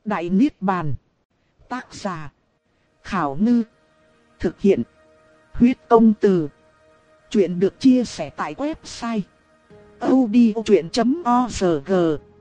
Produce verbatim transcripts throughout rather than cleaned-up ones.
Đại Niết Bàn. Tác giả: Khảo Ngư. Thực hiện: Huyết Công Từ. Chuyện được chia sẻ tại website audiochuyện chấm org.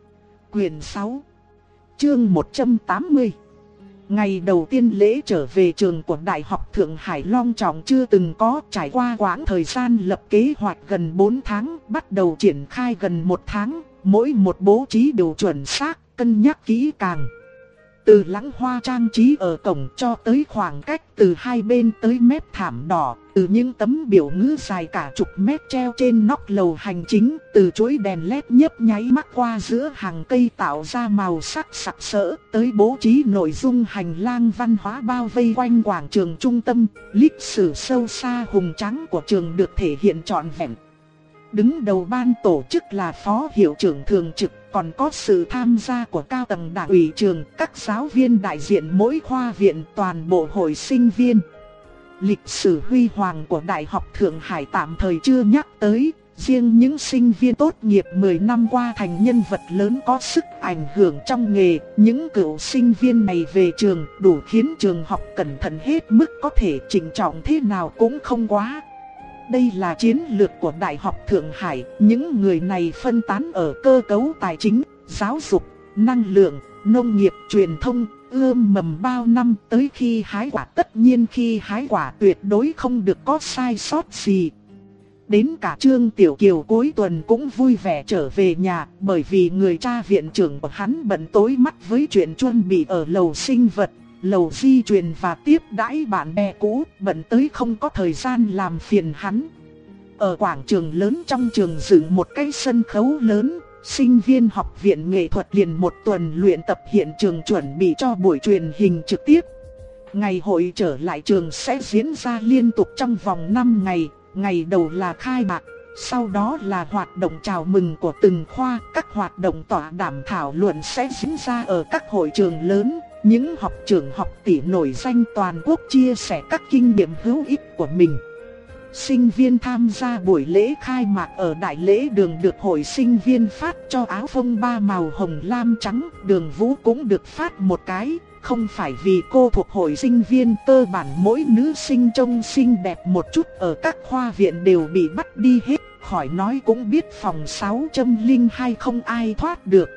Quyền sáu, chương một trăm tám mươi. Ngày đầu tiên lễ trở về trường của Đại học Thượng Hải long trọng chưa từng có, trải qua quãng thời gian lập kế hoạch gần bốn tháng, bắt đầu triển khai gần một tháng, mỗi một bố trí đều chuẩn xác, cân nhắc kỹ càng. Từ lãng hoa trang trí ở cổng cho tới khoảng cách từ hai bên tới mép thảm đỏ, từ những tấm biểu ngữ dài cả chục mét treo trên nóc lầu hành chính, từ chuỗi đèn led nhấp nháy mắt qua giữa hàng cây tạo ra màu sắc sặc sỡ, tới bố trí nội dung hành lang văn hóa bao vây quanh quảng trường trung tâm, lịch sử sâu xa hùng tráng của trường được thể hiện trọn vẹn. Đứng đầu ban tổ chức là phó hiệu trưởng thường trực, còn có sự tham gia của cao tầng đảng ủy trường, các giáo viên đại diện mỗi khoa viện, toàn bộ hội sinh viên. Lịch sử huy hoàng của Đại học Thượng Hải tạm thời chưa nhắc tới, riêng những sinh viên tốt nghiệp mười năm qua thành nhân vật lớn có sức ảnh hưởng trong nghề, những cựu sinh viên này về trường đủ khiến trường học cẩn thận hết mức có thể, chỉnh trọng thế nào cũng không quá. Đây là chiến lược của Đại học Thượng Hải, những người này phân tán ở cơ cấu tài chính, giáo dục, năng lượng, nông nghiệp, truyền thông, ươm mầm bao năm, tới khi hái quả tất nhiên khi hái quả tuyệt đối không được có sai sót gì. Đến cả Trương Tiểu Kiều cuối tuần cũng vui vẻ trở về nhà, bởi vì người cha viện trưởng của hắn bận tối mắt với chuyện chuẩn bị ở lầu sinh vật, lầu di truyền và tiếp đãi bạn bè cũ, bận tới không có thời gian làm phiền hắn. Ở quảng trường lớn trong trường dựng một cái sân khấu lớn, sinh viên học viện nghệ thuật liền một tuần luyện tập hiện trường chuẩn bị cho buổi truyền hình trực tiếp. Ngày hội trở lại trường sẽ diễn ra liên tục trong vòng năm ngày, ngày đầu là khai mạc, sau đó là hoạt động chào mừng của từng khoa, các hoạt động tọa đàm thảo luận sẽ diễn ra ở các hội trường lớn. Những học trưởng học tỷ nổi danh toàn quốc chia sẻ các kinh nghiệm hữu ích của mình. Sinh viên tham gia buổi lễ khai mạc ở đại lễ đường được hội sinh viên phát cho áo phông ba màu hồng lam trắng, Đường Vũ cũng được phát một cái. Không phải vì cô thuộc hội sinh viên, cơ bản mỗi nữ sinh trông xinh đẹp một chút ở các khoa viện đều bị bắt đi hết, khỏi nói cũng biết phòng sáu không hai không ai thoát được.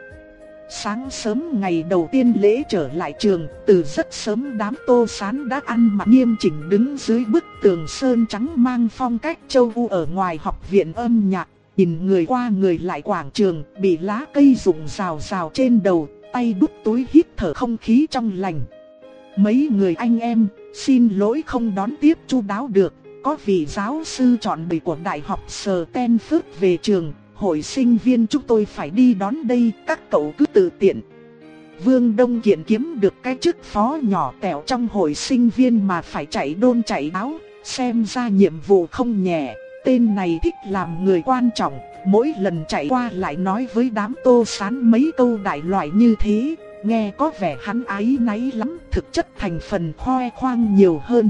Sáng sớm ngày đầu tiên lễ trở lại trường, từ rất sớm đám Tô Sán đã ăn mặc nghiêm chỉnh đứng dưới bức tường sơn trắng mang phong cách châu Âu ở ngoài học viện âm nhạc, nhìn người qua người lại quảng trường, bị lá cây rụng rào rào trên đầu, tay đút túi hít thở không khí trong lành. Mấy người anh em, xin lỗi không đón tiếp chu đáo được, có vị giáo sư chọn đời của Đại học Stanford về trường. Hội sinh viên chúng tôi phải đi đón đây, các cậu cứ tự tiện. Vương Đông Kiện kiếm được cái chức phó nhỏ tẹo trong hội sinh viên mà phải chạy đôn chạy đáo, xem ra nhiệm vụ không nhẹ. Tên này thích làm người quan trọng, mỗi lần chạy qua lại nói với đám Tô Sán mấy câu đại loại như thế, nghe có vẻ hắn áy náy lắm, thực chất thành phần khoe khoang nhiều hơn.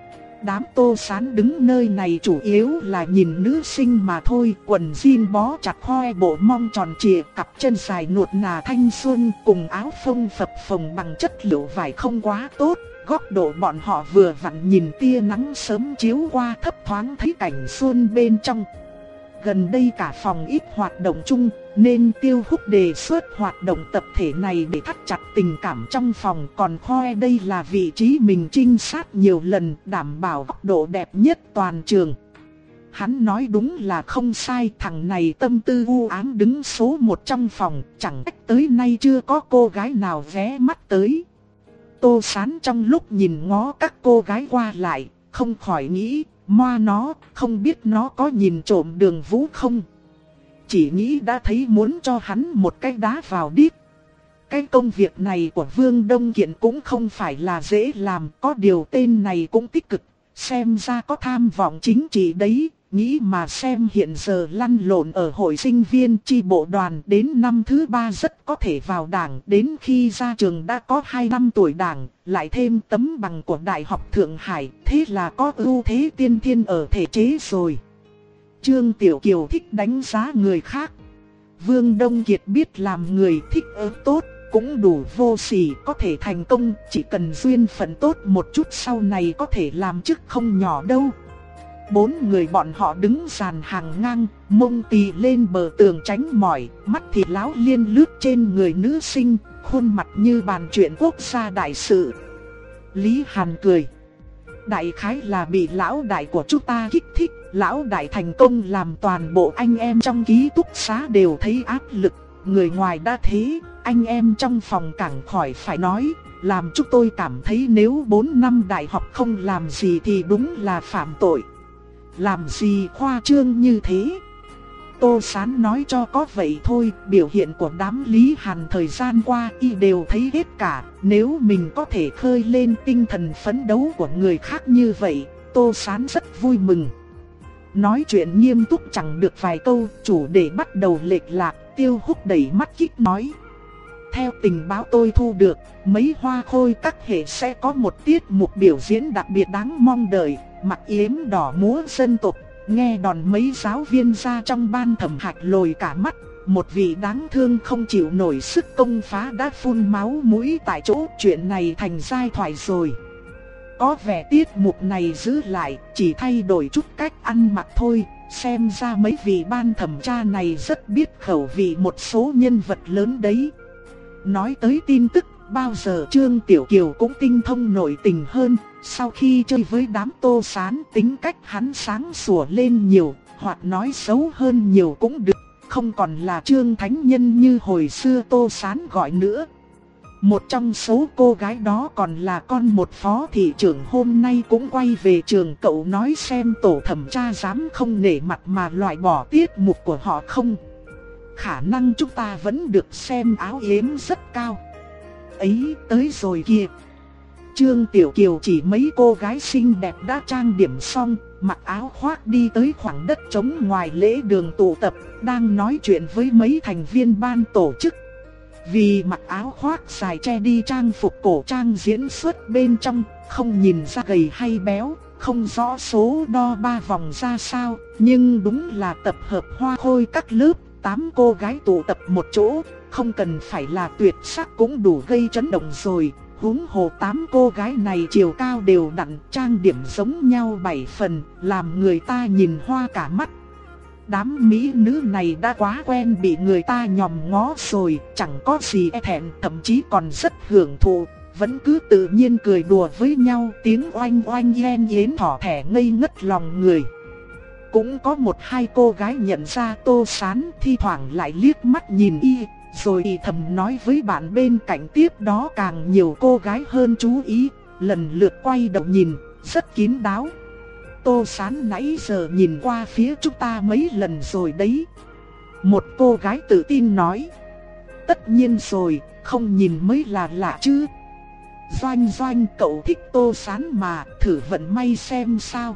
Đám Tô Sán đứng nơi này chủ yếu là nhìn nữ sinh mà thôi, quần jean bó chặt hoe bộ mông tròn trịa, cặp chân dài nuột nà thanh xuân cùng áo phông phập phồng bằng chất liệu vải không quá tốt. Góc độ bọn họ vừa vặn nhìn tia nắng sớm chiếu qua thấp thoáng thấy cảnh xuân bên trong. Gần đây cả phòng ít hoạt động chung, nên Tiêu Húc đề xuất hoạt động tập thể này để thắt chặt tình cảm trong phòng, còn khoe đây là vị trí mình trinh sát nhiều lần, đảm bảo góc độ đẹp nhất toàn trường. Hắn nói đúng là không sai, thằng này tâm tư u ám đứng số một trong phòng, chẳng trách tới nay chưa có cô gái nào ghé mắt tới. Tô Sán trong lúc nhìn ngó các cô gái qua lại, không khỏi nghĩ, moa nó, không biết nó có nhìn trộm Đường Vũ không? Chỉ nghĩ đã thấy muốn cho hắn một cái đá vào đít. Cái công việc này của Vương Đông Kiện cũng không phải là dễ làm, có điều tên này cũng tích cực, xem ra có tham vọng chính trị đấy. Nghĩ mà xem hiện giờ lăn lộn ở hội sinh viên chi bộ đoàn đến năm thứ ba rất có thể vào đảng, đến khi ra trường đã có hai năm tuổi đảng, lại thêm tấm bằng của Đại học Thượng Hải, thế là có ưu thế tiên thiên ở thể chế rồi. Trương Tiểu Kiều thích đánh giá người khác. Vương Đông Kiệt biết làm người thích ớ tốt, cũng đủ vô sỉ, có thể thành công, chỉ cần duyên phận tốt một chút sau này có thể làm chức không nhỏ đâu. Bốn người bọn họ đứng dàn hàng ngang, mông tì lên bờ tường tránh mỏi, mắt thì láo liên lướt trên người nữ sinh, khuôn mặt như bàn chuyện quốc gia đại sự. Lý Hàn cười. Đại khái là bị lão đại của chúng ta kích thích, lão đại thành công làm toàn bộ anh em trong ký túc xá đều thấy áp lực. Người ngoài đã thế, anh em trong phòng càng khỏi phải nói, làm chúng tôi cảm thấy nếu bốn năm đại học không làm gì thì đúng là phạm tội. Làm gì khoa trương như thế? Tô Sán nói cho có vậy thôi, biểu hiện của đám Lý Hàn thời gian qua y đều thấy hết cả. Nếu mình có thể khơi lên tinh thần phấn đấu của người khác như vậy, Tô Sán rất vui mừng. Nói chuyện nghiêm túc chẳng được vài câu, chủ đề bắt đầu lệch lạc. Tiêu Húc đẩy mắt kích nói. Theo tình báo tôi thu được, mấy hoa khôi các hệ sẽ có một tiết mục biểu diễn đặc biệt đáng mong đợi. Mặc yếm đỏ múa dân tộc, nghe đòn mấy giáo viên ra trong ban thẩm hạch lồi cả mắt. Một vị đáng thương không chịu nổi sức công phá đã phun máu mũi tại chỗ, chuyện này thành giai thoại rồi. Có vẻ tiết mục này giữ lại, chỉ thay đổi chút cách ăn mặc thôi. Xem ra mấy vị ban thẩm tra này rất biết khẩu vị một số nhân vật lớn đấy. Nói tới tin tức, bao giờ Trương Tiểu Kiều cũng tinh thông nội tình hơn. Sau khi chơi với đám Tô Sán, tính cách hắn sáng sủa lên nhiều, hoặc nói xấu hơn nhiều cũng được. Không còn là Trương Thánh Nhân như hồi xưa Tô Sán gọi nữa. Một trong số cô gái đó còn là con một phó thị trưởng, hôm nay cũng quay về trường. Cậu nói xem tổ thẩm tra dám không nể mặt mà loại bỏ tiết mục của họ không? Khả năng chúng ta vẫn được xem áo yếm rất cao. Ấy, tới rồi kìa. Trương Tiểu Kiều chỉ mấy cô gái xinh đẹp đã trang điểm xong, mặc áo khoác đi tới khoảng đất trống ngoài lễ đường tụ tập, đang nói chuyện với mấy thành viên ban tổ chức. Vì mặc áo khoác dài che đi trang phục cổ trang diễn xuất bên trong, không nhìn ra gầy hay béo, không rõ số đo ba vòng ra sao, nhưng đúng là tập hợp hoa khôi các lớp, tám cô gái tụ tập một chỗ, không cần phải là tuyệt sắc cũng đủ gây chấn động rồi. Huống hồ tám cô gái này chiều cao đều đặn, trang điểm giống nhau bảy phần, làm người ta nhìn hoa cả mắt. Đám mỹ nữ này đã quá quen bị người ta nhòm ngó rồi, chẳng có gì e thẹn, thậm chí còn rất hưởng thụ, vẫn cứ tự nhiên cười đùa với nhau, tiếng oanh oanh yen yến thỏ thẻ ngây ngất lòng người. Cũng có một hai cô gái nhận ra Tô Sán, thi thoảng lại liếc mắt nhìn y, rồi y thầm nói với bạn bên cạnh. Tiếp đó càng nhiều cô gái hơn chú ý, lần lượt quay đầu nhìn, rất kín đáo. Tô Sán nãy giờ nhìn qua phía chúng ta mấy lần rồi đấy. Một cô gái tự tin nói. Tất nhiên rồi, không nhìn mới là lạ chứ. Doanh Doanh, cậu thích Tô Sán mà, thử vận may xem sao.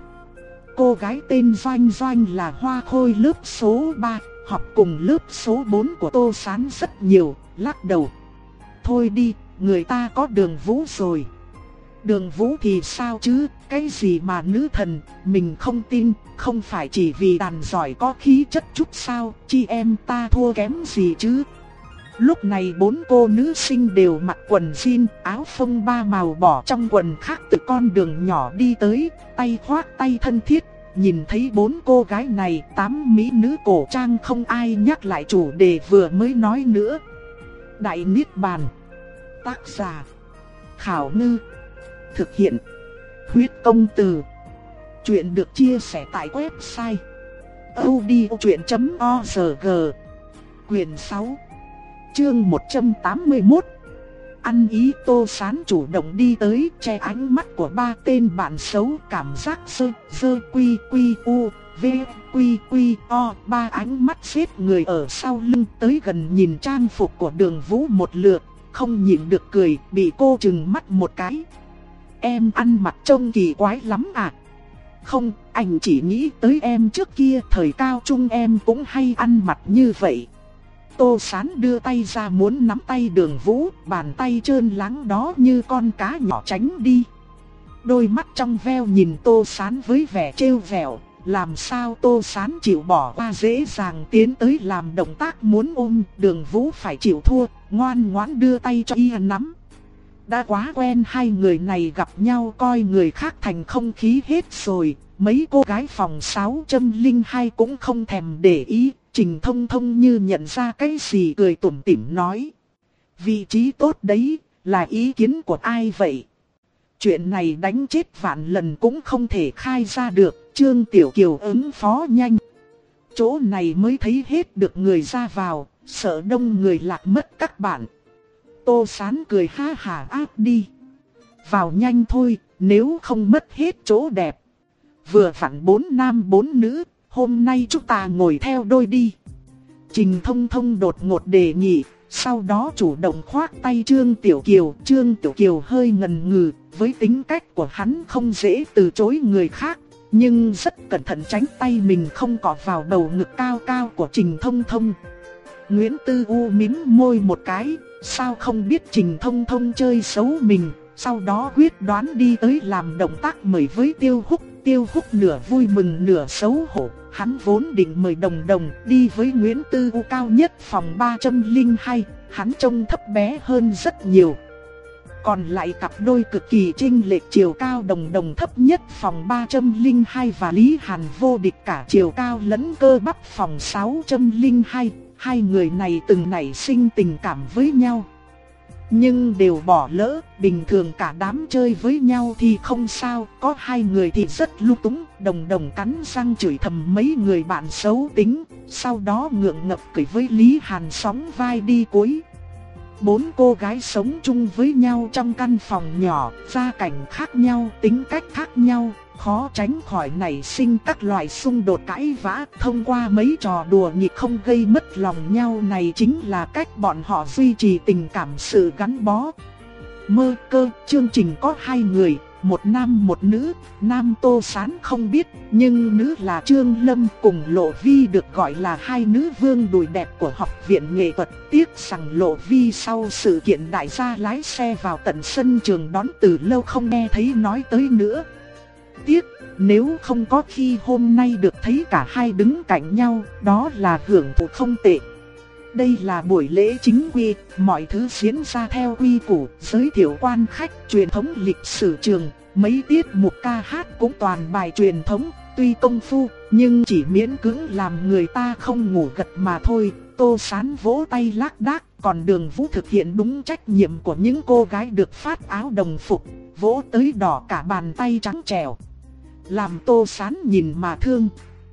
Cô gái tên Doanh Doanh là hoa khôi lớp số ba, học cùng lớp số bốn của Tô Sán rất nhiều, lắc đầu. Thôi đi, người ta có Đường Vũ rồi. Đường Vũ thì sao chứ, cái gì mà nữ thần, mình không tin, không phải chỉ vì đàn giỏi có khí chất chút sao, chị em ta thua kém gì chứ. Lúc này bốn cô nữ sinh đều mặc quần jean, áo phông ba màu bỏ trong quần khác từ con đường nhỏ đi tới, tay khoác tay thân thiết. Nhìn thấy bốn cô gái này, tám mỹ nữ cổ trang không ai nhắc lại chủ đề vừa mới nói nữa. Đại Niết Bàn. Tác giả Khảo Ngư. Thực hiện Huyết Công Từ. Chuyện được chia sẻ tại website audiochuyện chấm org. Quyền sáu, chương một trăm tám mươi mốt. Ăn ý. Tô Sán chủ động đi tới, che ánh mắt của ba tên bạn xấu, cảm giác sơ sơ quy quy u v quy quy o. Ba ánh mắt xếp người ở sau lưng tới gần nhìn trang phục của Đường Vũ một lượt, không nhịn được cười, bị cô trừng mắt một cái. Em ăn mặc trông kỳ quái lắm à? Không, anh chỉ nghĩ tới em trước kia thời cao trung em cũng hay ăn mặc như vậy. Tô Sán đưa tay ra muốn nắm tay Đường Vũ, bàn tay trơn láng đó như con cá nhỏ tránh đi. Đôi mắt trong veo nhìn Tô Sán với vẻ trêu vẹo, làm sao Tô Sán chịu bỏ qua dễ dàng tiến tới làm động tác muốn ôm, Đường Vũ phải chịu thua, ngoan ngoãn đưa tay cho y nắm. Đã quá quen hai người này gặp nhau coi người khác thành không khí hết rồi, mấy cô gái phòng sáu không hai cũng không thèm để ý, Trình Thông Thông như nhận ra cái gì cười tủm tỉm nói. Vị trí tốt đấy, là ý kiến của ai vậy? Chuyện này đánh chết vạn lần cũng không thể khai ra được, Trương Tiểu Kiều ứng phó nhanh. Chỗ này mới thấy hết được người ra vào, sợ đông người lạc mất các bạn. Tô Sán cười ha hả áp đi. Vào nhanh thôi, nếu không mất hết chỗ đẹp. Vừa vặn bốn nam bốn nữ, hôm nay chúng ta ngồi theo đôi đi. Trình Thông Thông đột ngột đề nghị, sau đó chủ động khoác tay Trương Tiểu Kiều. Trương Tiểu Kiều hơi ngần ngừ, với tính cách của hắn không dễ từ chối người khác, nhưng rất cẩn thận tránh tay mình không cọ vào bầu ngực cao cao của Trình Thông Thông. Nguyễn Tư U mím môi một cái, sao không biết Trình Thông Thông chơi xấu mình, sau đó quyết đoán đi tới làm động tác mời với Tiêu Húc. Tiêu Húc nửa vui mừng nửa xấu hổ, hắn vốn định mời Đồng Đồng đi với Nguyễn Tư U cao nhất phòng ba không hai, hắn trông thấp bé hơn rất nhiều. Còn lại cặp đôi cực kỳ chênh lệch chiều cao, Đồng Đồng thấp nhất phòng ba không hai và Lý Hàn vô địch cả chiều cao lẫn cơ bắp phòng sáu không hai. Hai người này từng nảy sinh tình cảm với nhau, nhưng đều bỏ lỡ. Bình thường cả đám chơi với nhau thì không sao, có hai người thì rất lung túng. Đồng Đồng cắn răng chửi thầm mấy người bạn xấu tính, sau đó ngượng ngập cười với Lý Hàn sóng vai đi cuối. Bốn cô gái sống chung với nhau trong căn phòng nhỏ, gia cảnh khác nhau, tính cách khác nhau, khó tránh khỏi nảy sinh các loại xung đột cãi vã. Thông qua mấy trò đùa nghịch không gây mất lòng nhau này chính là cách bọn họ duy trì tình cảm sự gắn bó. Mơ Cơ chương trình có hai người, một nam một nữ. Nam Tô Sán không biết, nhưng nữ là Trương Lâm cùng Lộ Vi được gọi là hai nữ vương đùi đẹp của học viện nghệ thuật. Tiếc rằng Lộ Vi sau sự kiện đại gia lái xe vào tận sân trường đón từ lâu không nghe thấy nói tới nữa. Tiếc, nếu không có khi hôm nay được thấy cả hai đứng cạnh nhau, đó là hưởng thụ không tệ. Đây là buổi lễ chính quy, mọi thứ diễn ra theo quy củ, giới thiệu quan khách, truyền thống lịch sử trường, mấy tiết mục ca hát cũng toàn bài truyền thống, tuy công phu, nhưng chỉ miễn cưỡng làm người ta không ngủ gật mà thôi. Tô Sán vỗ tay lác đác, còn Đường Vũ thực hiện đúng trách nhiệm của những cô gái được phát áo đồng phục, vỗ tới đỏ cả bàn tay trắng trẻo, làm Tô Sán nhìn mà thương.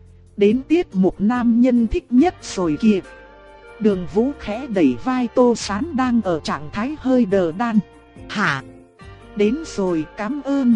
Đến tiết mục nam nhân thích nhất rồi kìa. Đường Vũ khẽ đẩy vai Tô Sán đang ở trạng thái hơi đờ đan. Hả? Đến rồi, cảm ơn.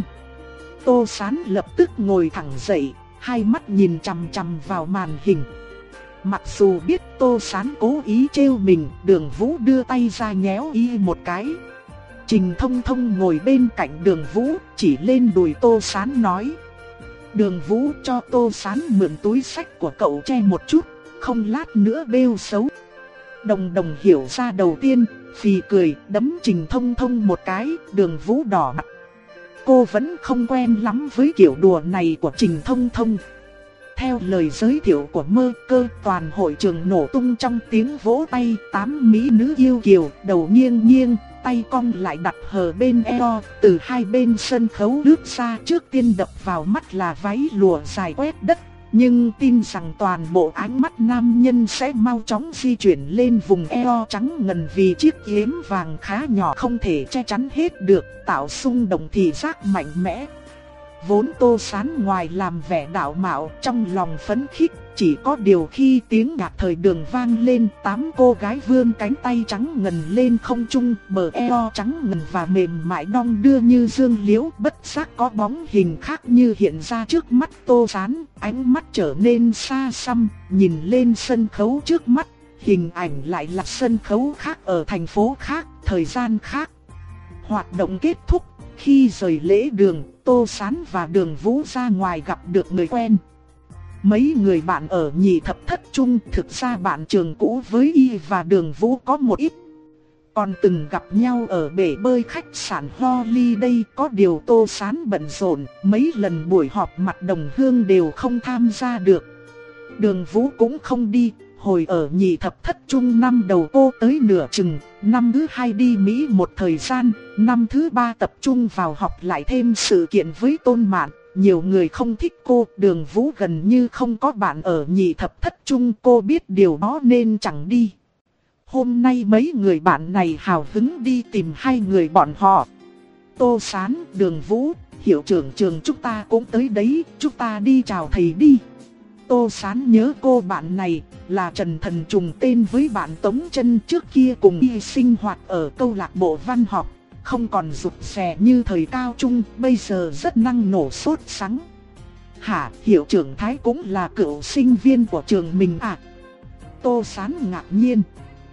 Tô Sán lập tức ngồi thẳng dậy, hai mắt nhìn chằm chằm vào màn hình. Mặc dù biết Tô Sán cố ý trêu mình, Đường Vũ đưa tay ra nhéo y một cái. Trình Thông Thông ngồi bên cạnh Đường Vũ, chỉ lên đùi Tô Sán nói. Đường Vũ cho Tô Sán mượn túi sách của cậu che một chút, không lát nữa bêu xấu. Đồng Đồng hiểu ra đầu tiên, phì cười, đấm Trình Thông Thông một cái. Đường Vũ đỏ mặt. Cô vẫn không quen lắm với kiểu đùa này của Trình Thông Thông. Theo lời giới thiệu của Mơ Cơ, toàn hội trường nổ tung trong tiếng vỗ tay. Tám mỹ nữ yêu kiều, đầu nghiêng nghiêng, tay cong lại đặt hờ bên eo, từ hai bên sân khấu lướt ra. Trước tiên đập vào mắt là váy lụa dài quét đất, nhưng tin rằng toàn bộ ánh mắt nam nhân sẽ mau chóng di chuyển lên vùng eo trắng ngần, vì chiếc yếm vàng khá nhỏ không thể che chắn hết được, tạo xung động thị giác mạnh mẽ. Vốn Tô Sán ngoài làm vẻ đạo mạo, trong lòng phấn khích, chỉ có điều khi tiếng nhạc thời đường vang lên, tám cô gái vươn cánh tay trắng ngần lên không trung, bờ eo trắng ngần và mềm mại đong đưa như dương liễu, bất giác có bóng hình khác như hiện ra trước mắt Tô Sán. Ánh mắt trở nên xa xăm, nhìn lên sân khấu trước mắt, hình ảnh lại là sân khấu khác ở thành phố khác, thời gian khác. Hoạt động kết thúc, khi rời lễ đường, Tô Sán và Đường Vũ ra ngoài gặp được người quen. Mấy người bạn ở nhị thập thất trung, thực ra bạn trường cũ với y và Đường Vũ có một ít còn từng gặp nhau ở bể bơi khách sạn Holiday. Có điều Tô Sán bận rộn, mấy lần buổi họp mặt đồng hương đều không tham gia được. Đường Vũ cũng không đi. Hồi ở nhị thập thất trung năm đầu cô tới nửa chừng, năm thứ hai đi Mỹ một thời gian, năm thứ ba tập trung vào học lại thêm sự kiện với Tôn Mạn. Nhiều người không thích cô, Đường Vũ gần như không có bạn ở nhị thập thất trung, cô biết điều đó nên chẳng đi. Hôm nay mấy người bạn này hào hứng đi tìm hai người bọn họ. Tô Sán, Đường Vũ, hiệu trưởng trường chúng ta cũng tới đấy, chúng ta đi chào thầy đi. Tô Sán nhớ cô bạn này là Trần Thần trùng tên với bạn Tống Chân, trước kia cùng y sinh hoạt ở câu lạc bộ văn học, không còn rụt rè như thời cao trung, bây giờ rất năng nổ sốt sắng. Hả, hiệu trưởng Thái cũng là cựu sinh viên của trường mình à? Tô Sán ngạc nhiên.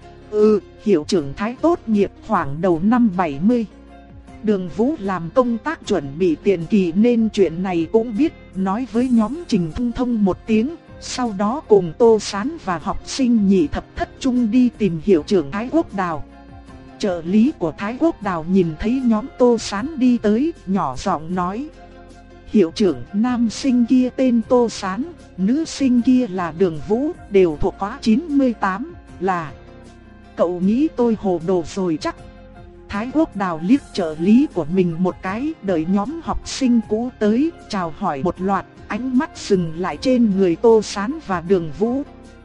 Ừ, hiệu trưởng Thái tốt nghiệp khoảng đầu năm bảy mươi. Đường Vũ làm công tác chuẩn bị tiền kỳ nên chuyện này cũng biết, nói với nhóm Trình Thông Thông một tiếng, sau đó cùng Tô Sán và học sinh nhị thập thất trung đi tìm hiệu trưởng Thái Quốc Đào. Trợ lý của Thái Quốc Đào nhìn thấy nhóm Tô Sán đi tới, nhỏ giọng nói: Hiệu trưởng, nam sinh kia tên Tô Sán, nữ sinh kia là Đường Vũ, đều thuộc khóa chín mươi tám, là... Cậu nghĩ tôi hồ đồ rồi chắc. Thái Quốc Đào liếc trợ lý của mình một cái, đợi nhóm học sinh cũ tới, chào hỏi một loạt, ánh mắt dừng lại trên người Tô Sán và Đường Vũ.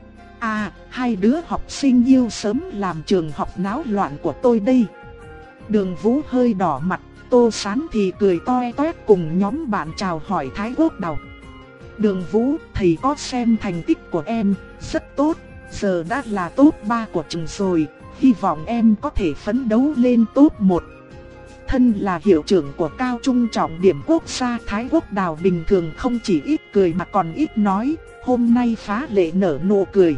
À, hai đứa học sinh yêu sớm làm trường học náo loạn của tôi đây. Đường Vũ hơi đỏ mặt, Tô Sán thì cười toe toét cùng nhóm bạn chào hỏi Thái Quốc Đào. Đường Vũ, thầy có xem thành tích của em, rất tốt, giờ đã là top ba của trường rồi. Hy vọng em có thể phấn đấu lên top một. Thân là hiệu trưởng của cao trung trọng điểm quốc gia, Thái Quốc Đào bình thường không chỉ ít cười mà còn ít nói, hôm nay phá lệ nở nụ cười.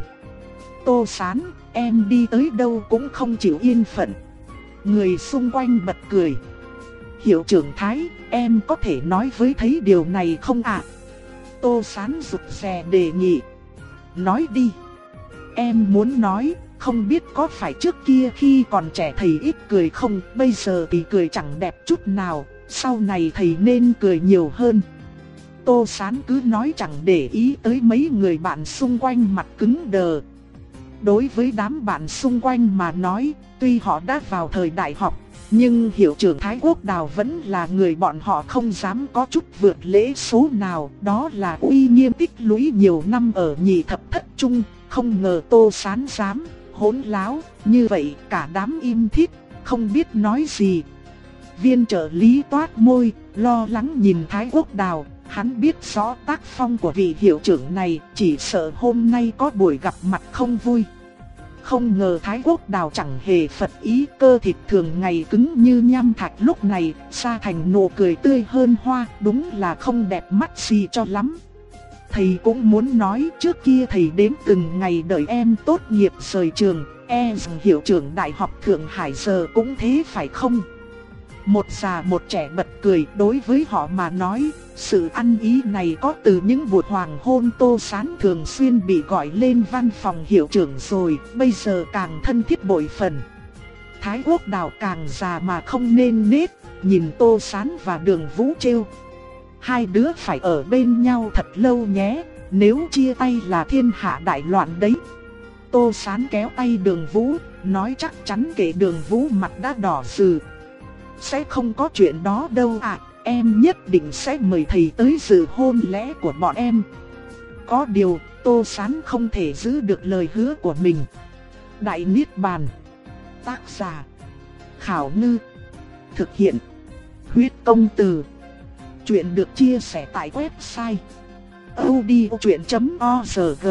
Tô Sán, em đi tới đâu cũng không chịu yên phận. Người xung quanh bật cười. Hiệu trưởng Thái, em có thể nói với thấy điều này không ạ? Tô Sán rụt rè đề nghị. Nói đi. Em muốn nói, không biết có phải trước kia khi còn trẻ thầy ít cười không, bây giờ thì cười chẳng đẹp chút nào, sau này thầy nên cười nhiều hơn. Tô Sán cứ nói chẳng để ý tới mấy người bạn xung quanh mặt cứng đờ. Đối với đám bạn xung quanh mà nói, tuy họ đã vào thời đại học, nhưng hiệu trưởng Thái Quốc Đào vẫn là người bọn họ không dám có chút vượt lễ số nào, đó là uy nghiêm tích lũy nhiều năm ở nhị thập thất trung, không ngờ Tô Sán dám hỗn láo, như vậy cả đám im thít, không biết nói gì. Viên trợ lý toát môi, lo lắng nhìn Thái Quốc Đào, hắn biết rõ tác phong của vị hiệu trưởng này, chỉ sợ hôm nay có buổi gặp mặt không vui. Không ngờ Thái Quốc Đào chẳng hề phật ý, cơ thịt thường ngày cứng như nham thạch lúc này, xa thành nụ cười tươi hơn hoa, đúng là không đẹp mắt gì cho lắm. Thầy cũng muốn nói trước kia thầy đến từng ngày đợi em tốt nghiệp rời trường, e rằng hiệu trưởng Đại học Thượng Hải giờ cũng thế phải không? Một già một trẻ bật cười, đối với họ mà nói, sự ăn ý này có từ những buổi hoàng hôn. Tô Sán thường xuyên bị gọi lên văn phòng hiệu trưởng rồi, bây giờ càng thân thiết bội phần. Thái Quốc Đào càng già mà không nên nết, nhìn Tô Sán và Đường Vũ trêu. Hai đứa phải ở bên nhau thật lâu nhé, nếu chia tay là thiên hạ đại loạn đấy. Tô Sán kéo tay Đường Vũ, nói chắc chắn kể Đường Vũ mặt đã đỏ rừ. Sẽ không có chuyện đó đâu ạ, à, em nhất định sẽ mời thầy tới dự hôn lễ của bọn em. Có điều, Tô Sán không thể giữ được lời hứa của mình. Đại Niết Bàn. Tác giả: Khảo Ngư. Thực hiện: Huyết Công Từ. Chuyện được chia sẻ tại website audiochuyện chấm org.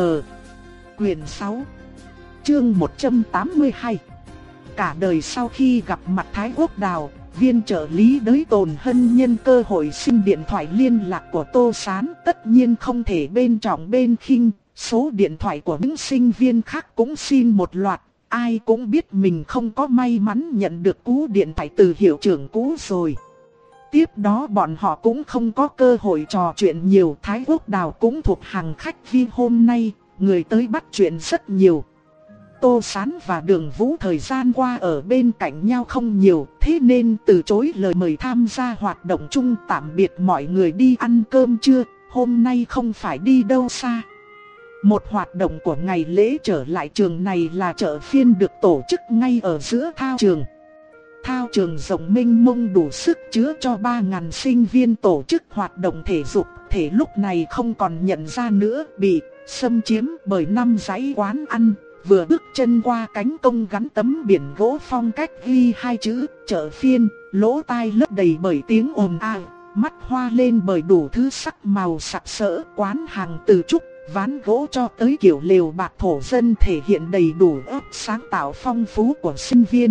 Quyền sáu, chương một trăm tám mươi hai. Cả đời sau khi gặp mặt Thái Quốc Đào, viên trợ lý đới Tồn Hân nhân cơ hội xin điện thoại liên lạc của Tô Sán, tất nhiên không thể bên trọng bên khinh, số điện thoại của những sinh viên khác cũng xin một loạt, ai cũng biết mình không có may mắn nhận được cú điện thoại từ hiệu trưởng cũ rồi. Tiếp đó bọn họ cũng không có cơ hội trò chuyện nhiều, Thái Quốc Đào cũng thuộc hàng khách vi hôm nay, người tới bắt chuyện rất nhiều. Tô Sán và Đường Vũ thời gian qua ở bên cạnh nhau không nhiều, thế nên từ chối lời mời tham gia hoạt động chung, tạm biệt mọi người đi ăn cơm trưa, hôm nay không phải đi đâu xa. Một hoạt động của ngày lễ trở lại trường này là chợ phiên được tổ chức ngay ở giữa thao trường. Thao trường rộng mênh mông đủ sức chứa cho ba nghìn sinh viên tổ chức hoạt động thể dục, thể lúc này không còn nhận ra nữa, bị xâm chiếm bởi năm dãy quán ăn. Vừa bước chân qua cánh công gắn tấm biển gỗ phong cách ghi hai chữ chợ phiên, lỗ tai lấp đầy bởi tiếng ồn ào, mắt hoa lên bởi đủ thứ sắc màu sặc sỡ. Quán hàng từ trúc, ván gỗ cho tới kiểu lều bạt thổ dân thể hiện đầy đủ óc sáng tạo phong phú của sinh viên.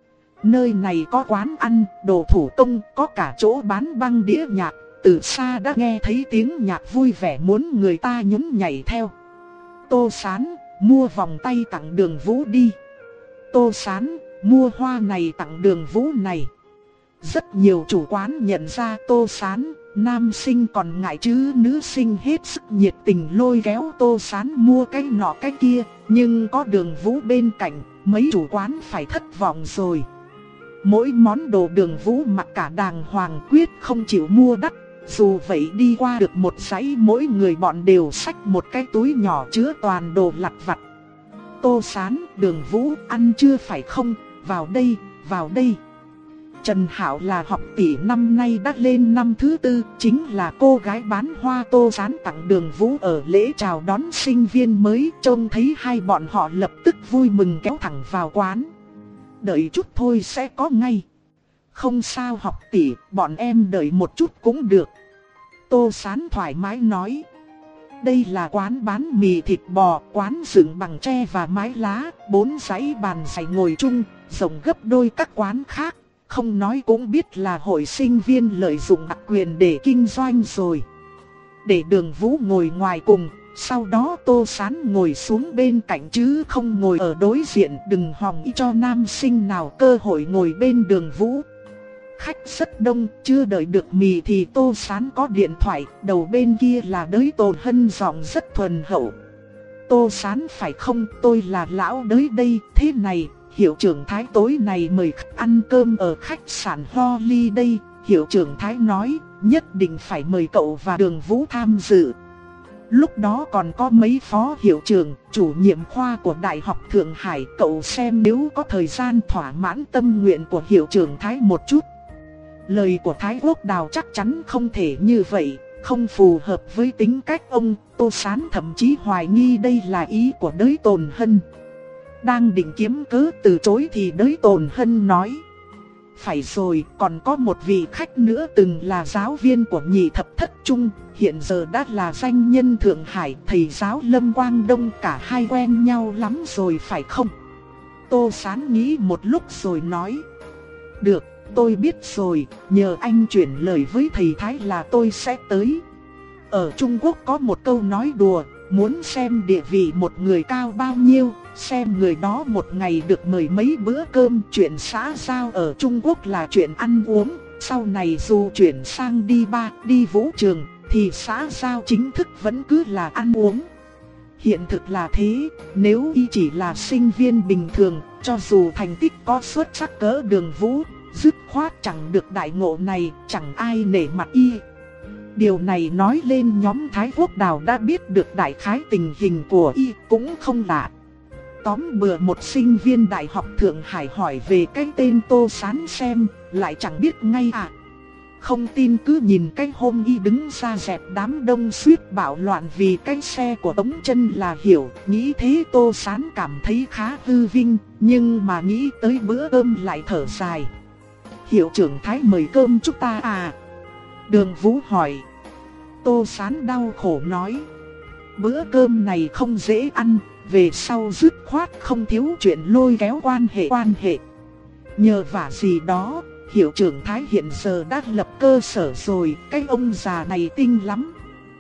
Nơi này có quán ăn, đồ thủ công, có cả chỗ bán băng đĩa nhạc. Từ xa đã nghe thấy tiếng nhạc vui vẻ muốn người ta nhún nhảy theo. Tô Sán, mua vòng tay tặng Đường Vũ đi. Tô Sán, mua hoa này tặng Đường Vũ này. Rất nhiều chủ quán nhận ra Tô Sán, nam sinh còn ngại chứ nữ sinh hết sức nhiệt tình lôi kéo Tô Sán mua cái nọ cái kia. Nhưng có Đường Vũ bên cạnh, mấy chủ quán phải thất vọng rồi. Mỗi món đồ Đường Vũ mặc cả đàng hoàng, quyết không chịu mua đắt. Dù vậy đi qua được một dãy, mỗi người bọn đều xách một cái túi nhỏ chứa toàn đồ lặt vặt. Tô Sán, Đường Vũ, ăn chưa phải không? Vào đây, vào đây. Trần Hảo là học tỷ năm nay đã lên năm thứ tư, chính là cô gái bán hoa Tô Sán tặng Đường Vũ ở lễ chào đón sinh viên mới. Trông thấy hai bọn họ lập tức vui mừng kéo thẳng vào quán. Đợi chút thôi sẽ có ngay. Không sao học tỷ, bọn em đợi một chút cũng được. Tô Sán thoải mái nói. Đây là quán bán mì thịt bò, quán dựng bằng tre và mái lá, bốn dãy bàn dày ngồi chung, rộng gấp đôi các quán khác. Không nói cũng biết là hội sinh viên lợi dụng đặc quyền để kinh doanh rồi. Để Đường Vũ ngồi ngoài cùng, sau đó Tô Sán ngồi xuống bên cạnh chứ không ngồi ở đối diện. Đừng hòng ý cho nam sinh nào cơ hội ngồi bên Đường Vũ. Khách rất đông, chưa đợi được mì thì Tô Sán có điện thoại, đầu bên kia là Đới Tồn Hân giọng rất thuần hậu. Tô Sán phải không, tôi là lão Đới đây, thế này, hiệu trưởng Thái tối này mời khách ăn cơm ở khách sạn Holly đây. Hiệu trưởng Thái nói, nhất định phải mời cậu và Đường Vũ tham dự. Lúc đó còn có mấy phó hiệu trưởng, chủ nhiệm khoa của Đại học Thượng Hải, cậu xem nếu có thời gian thỏa mãn tâm nguyện của hiệu trưởng Thái một chút. Lời của Thái Quốc Đào chắc chắn không thể như vậy, không phù hợp với tính cách ông. Tô Sán thậm chí hoài nghi đây là ý của Đới Tồn Hân. Đang định kiếm cớ từ chối thì Đới Tồn Hân nói. Phải rồi, còn có một vị khách nữa từng là giáo viên của nhị thập thất trung, hiện giờ đã là danh nhân Thượng Hải, thầy giáo Lâm Quang Đông, cả hai quen nhau lắm rồi phải không? Tô Sán nghĩ một lúc rồi nói. Được, tôi biết rồi, nhờ anh chuyển lời với thầy Thái là tôi sẽ tới. Ở Trung Quốc có một câu nói đùa, muốn xem địa vị một người cao bao nhiêu, xem người đó một ngày được mời mấy bữa cơm. Chuyện xã giao ở Trung Quốc là chuyện ăn uống, sau này dù chuyển sang đi ba, đi vũ trường, thì xã giao chính thức vẫn cứ là ăn uống. Hiện thực là thế, nếu y chỉ là sinh viên bình thường, cho dù thành tích có xuất sắc cỡ Đường Vũ, dứt khoát chẳng được đại ngộ này, chẳng ai nể mặt y. Điều này nói lên nhóm Thái Quốc Đào đã biết được đại khái tình hình của y cũng không lạ. Tóm bừa một sinh viên Đại học Thượng Hải hỏi về cái tên Tô Sán xem, lại chẳng biết ngay à. Không tin cứ nhìn cái hôm y đứng ra dẹp đám đông suýt bạo loạn vì cái xe của Tống Chân là hiểu. Nghĩ thế Tô Sán cảm thấy khá hư vinh, nhưng mà nghĩ tới bữa cơm lại thở dài. Hiệu trưởng Thái mời cơm chúng ta à? Đường Vũ hỏi. Tô Sán đau khổ nói. Bữa cơm này không dễ ăn, về sau dứt khoát không thiếu chuyện lôi kéo quan hệ quan hệ. Nhờ vả gì đó, hiệu trưởng Thái hiện giờ đã lập cơ sở rồi, cái ông già này tinh lắm.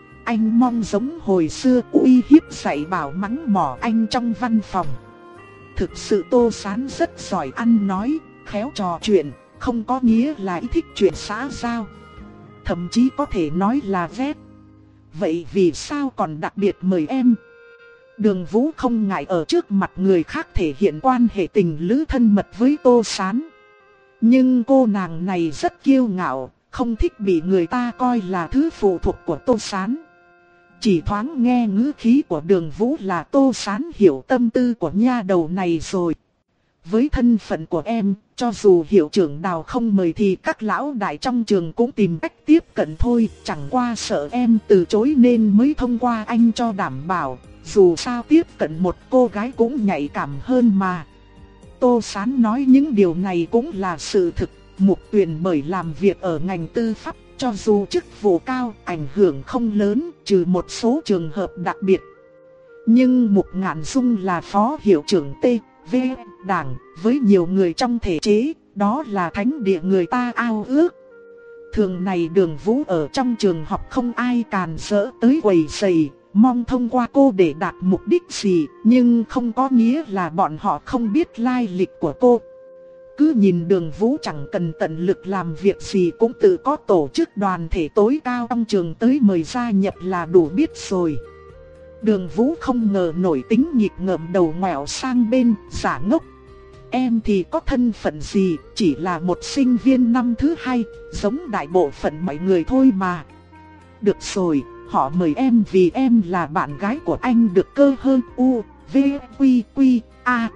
Anh mong giống hồi xưa uy hiếp dạy bảo mắng mỏ anh trong văn phòng. Thực sự Tô Sán rất giỏi ăn nói, khéo trò chuyện, không có nghĩa là ý thích chuyện xã giao. Thậm chí có thể nói là ghét. Vậy vì sao còn đặc biệt mời em? Đường Vũ không ngại ở trước mặt người khác thể hiện quan hệ tình lữ thân mật với Tô Sán. Nhưng cô nàng này rất kiêu ngạo, không thích bị người ta coi là thứ phụ thuộc của Tô Sán. Chỉ thoáng nghe ngữ khí của Đường Vũ là Tô Sán hiểu tâm tư của nha đầu này rồi. Với thân phận của em, cho dù hiệu trưởng Đào không mời thì các lão đại trong trường cũng tìm cách tiếp cận thôi. Chẳng qua sợ em từ chối nên mới thông qua anh cho đảm bảo. Dù sao tiếp cận một cô gái cũng nhạy cảm hơn mà. Tô Sán nói những điều này cũng là sự thực. Mục Tuyền bởi làm việc ở ngành tư pháp, cho dù chức vụ cao, ảnh hưởng không lớn, trừ một số trường hợp đặc biệt. Nhưng Mục Ngạn Dung là phó hiệu trưởng T V Đảng, với nhiều người trong thể chế, đó là thánh địa người ta ao ước. Thường này Đường Vũ ở trong trường học không ai càn rỡ tới quầy rầy, mong thông qua cô để đạt mục đích gì, nhưng không có nghĩa là bọn họ không biết lai lịch của cô. Cứ nhìn Đường Vũ chẳng cần tận lực làm việc gì cũng tự có tổ chức đoàn thể tối cao trong trường tới mời gia nhập là đủ biết rồi. Đường Vũ không ngờ nổi tính nhịp ngợm đầu ngoẹo sang bên, giả ngốc. Em thì có thân phận gì, chỉ là một sinh viên năm thứ hai, giống đại bộ phận mọi người thôi mà. Được rồi, họ mời em vì em là bạn gái của anh được cơ hơn. U, V, Quy, Quy, A.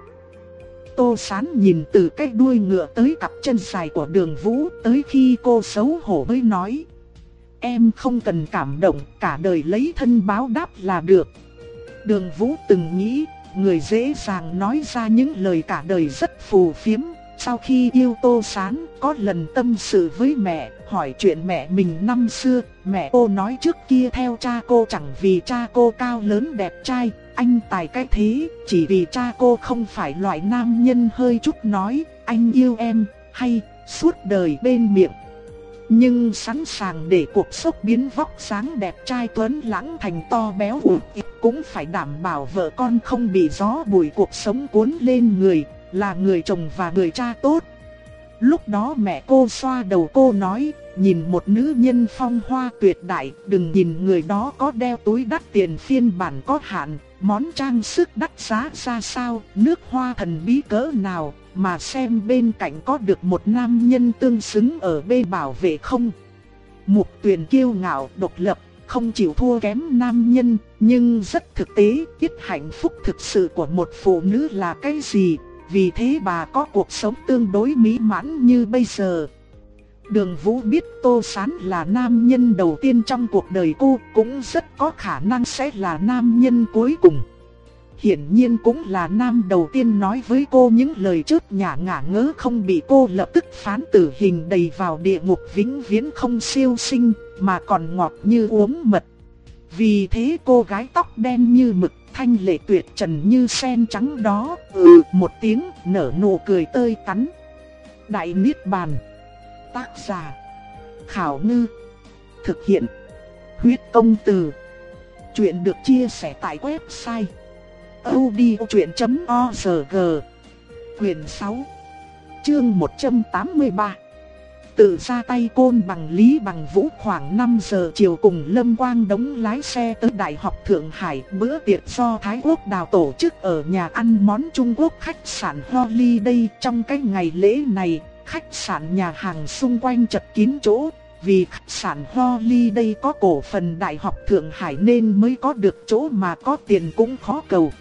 Tô Sán nhìn từ cái đuôi ngựa tới cặp chân dài của Đường Vũ, tới khi cô xấu hổ mới nói. Em không cần cảm động, cả đời lấy thân báo đáp là được. Đường Vũ từng nghĩ, người dễ dàng nói ra những lời cả đời rất phù phiếm. Sau khi yêu Tô Sán, có lần tâm sự với mẹ, hỏi chuyện mẹ mình năm xưa. Mẹ cô nói trước kia theo cha cô chẳng vì cha cô cao lớn đẹp trai, anh tài cái thế, chỉ vì cha cô không phải loại nam nhân hơi chút nói, anh yêu em, hay, suốt đời bên miệng. Nhưng sẵn sàng để cuộc sốc biến vóc dáng đẹp trai tuấn lãng thành to béo ụt ịt, cũng phải đảm bảo vợ con không bị gió bụi cuộc sống cuốn lên người, là người chồng và người cha tốt. Lúc đó mẹ cô xoa đầu cô nói, nhìn một nữ nhân phong hoa tuyệt đại, đừng nhìn người đó có đeo túi đắt tiền phiên bản có hạn, món trang sức đắt giá ra sao, nước hoa thần bí cỡ nào, mà xem bên cạnh có được một nam nhân tương xứng ở bên bảo vệ không. Mục Tuyền kiêu ngạo, độc lập, không chịu thua kém nam nhân, nhưng rất thực tế, biết hạnh phúc thực sự của một phụ nữ là cái gì. Vì thế bà có cuộc sống tương đối mỹ mãn như bây giờ. Đường Vũ biết Tô Sán là nam nhân đầu tiên trong cuộc đời cô, cũng rất có khả năng sẽ là nam nhân cuối cùng. Hiển nhiên cũng là nam đầu tiên nói với cô những lời chớp nhả ngả ngớ không bị cô lập tức phán tử hình đầy vào địa ngục vĩnh viễn không siêu sinh, mà còn ngọt như uống mật. Vì thế cô gái tóc đen như mực, thanh lệ tuyệt trần như sen trắng đó, ừ một tiếng nở nụ cười tươi tắn. Đại Niết Bàn. Tác giả Khảo Ngư. Thực hiện Huyết Công Từ. Chuyện được chia sẻ tại website audiochuyện chấm org. Quyền sáu, chương một trăm tám mươi ba. Tự ra tay côn bằng Lý Bằng Vũ. Khoảng năm giờ chiều cùng Lâm Quang Đống lái xe tới Đại học Thượng Hải. Bữa tiệc do Thái Quốc Đào tổ chức ở nhà ăn món Trung Quốc khách sạn Holiday. Trong cái ngày lễ này, khách sạn nhà hàng xung quanh chật kín chỗ. Vì khách sạn Holiday có cổ phần Đại học Thượng Hải nên mới có được chỗ, mà có tiền cũng khó cầu.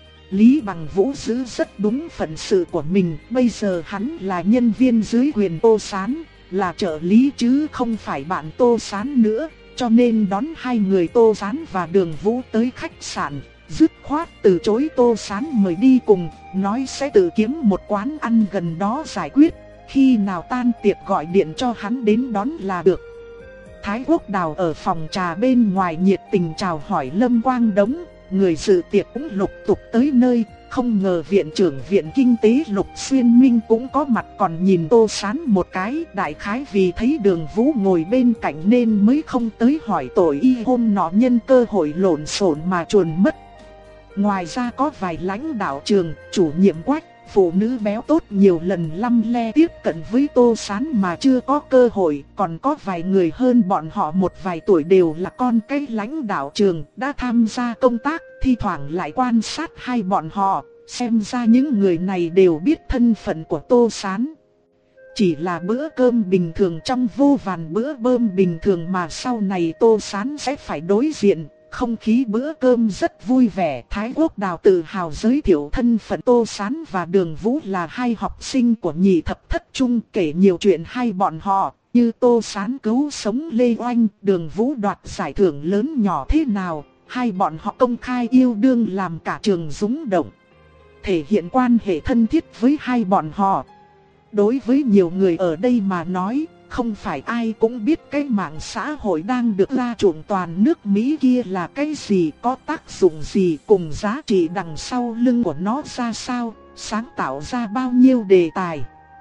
Lý Bằng Vũ giữ rất đúng phận sự của mình. Bây giờ hắn là nhân viên dưới quyền Tô Sán, là trợ lý chứ không phải bạn Tô Sán nữa, cho nên đón hai người Tô Sán và Đường Vũ tới khách sạn, dứt khoát từ chối Tô Sán mời đi cùng, nói sẽ tự kiếm một quán ăn gần đó giải quyết, khi nào tan tiệc gọi điện cho hắn đến đón là được. Thái Quốc Đào ở phòng trà bên ngoài nhiệt tình chào hỏi Lâm Quang Đống, người dự tiệc cũng lục tục tới nơi. Không ngờ viện trưởng viện kinh tế Lục Xuyên Minh cũng có mặt, còn nhìn Tô Sán một cái, đại khái vì thấy Đường Vũ ngồi bên cạnh nên mới không tới hỏi tội y, hôm nọ nhân cơ hội lộn xộn mà chuồn mất. Ngoài ra có vài lãnh đạo trường, chủ nhiệm Quách, Phụ nữ béo tốt nhiều lần lăm le tiếp cận với Tô Sán mà chưa có cơ hội, còn có vài người hơn bọn họ một vài tuổi đều là con cái lãnh đạo trường, đã tham gia công tác, thi thoảng lại quan sát hai bọn họ, xem ra những người này đều biết thân phận của Tô Sán. Chỉ là bữa cơm bình thường trong vô vàn bữa cơm bình thường mà sau này Tô Sán sẽ phải đối diện. Không khí bữa cơm rất vui vẻ. Thái Quốc Đào tự hào giới thiệu thân phận Tô Sán và Đường Vũ là hai học sinh của nhị thập thất trung, kể nhiều chuyện hai bọn họ, như Tô Sán cứu sống Lê Oanh, Đường Vũ đoạt giải thưởng lớn nhỏ thế nào, hai bọn họ công khai yêu đương làm cả trường rúng động, thể hiện quan hệ thân thiết với hai bọn họ. Đối với nhiều người ở đây mà nói, không phải ai cũng biết cái mạng xã hội đang được la chuộng toàn nước Mỹ kia là cái gì, có tác dụng gì, cùng giá trị đằng sau lưng của nó ra sao, sáng tạo ra bao nhiêu đề tài.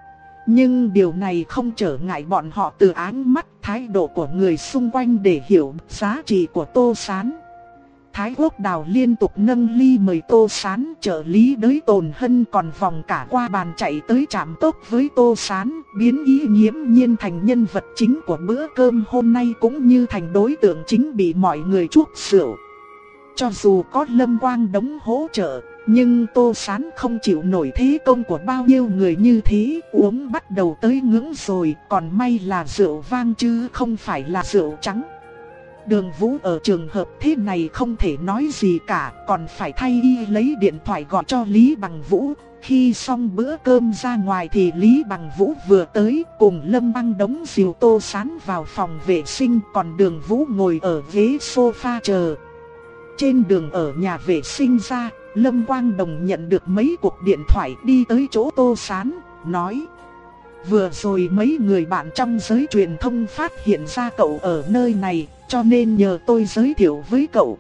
Nhưng điều này không trở ngại bọn họ từ ánh mắt, thái độ của người xung quanh để hiểu giá trị của Tô Sán. Thái Quốc Đào liên tục nâng ly mời Tô Sán, trợ lý đới Tồn Hân còn vòng cả qua bàn chạy tới chạm tốc với Tô Sán, biến ý nghiễm nhiên thành nhân vật chính của bữa cơm hôm nay cũng như thành đối tượng chính bị mọi người chuốc rượu. Cho dù có Lâm Quang Đống hỗ trợ, nhưng Tô Sán không chịu nổi thế công của bao nhiêu người như thế, uống bắt đầu tới ngưỡng rồi, còn may là rượu vang chứ không phải là rượu trắng. Đường Vũ ở trường hợp thế này không thể nói gì cả, còn phải thay y lấy điện thoại gọi cho Lý Bằng Vũ. Khi xong bữa cơm ra ngoài thì Lý Bằng Vũ vừa tới, cùng Lâm Quang Đống dìu Tô Sán vào phòng vệ sinh, còn Đường Vũ ngồi ở ghế sofa chờ. Trên đường ở nhà vệ sinh ra, Lâm Quang Đồng nhận được mấy cuộc điện thoại, đi tới chỗ Tô Sán, nói: vừa rồi mấy người bạn trong giới truyền thông phát hiện ra cậu ở nơi này, cho nên nhờ tôi giới thiệu với cậu.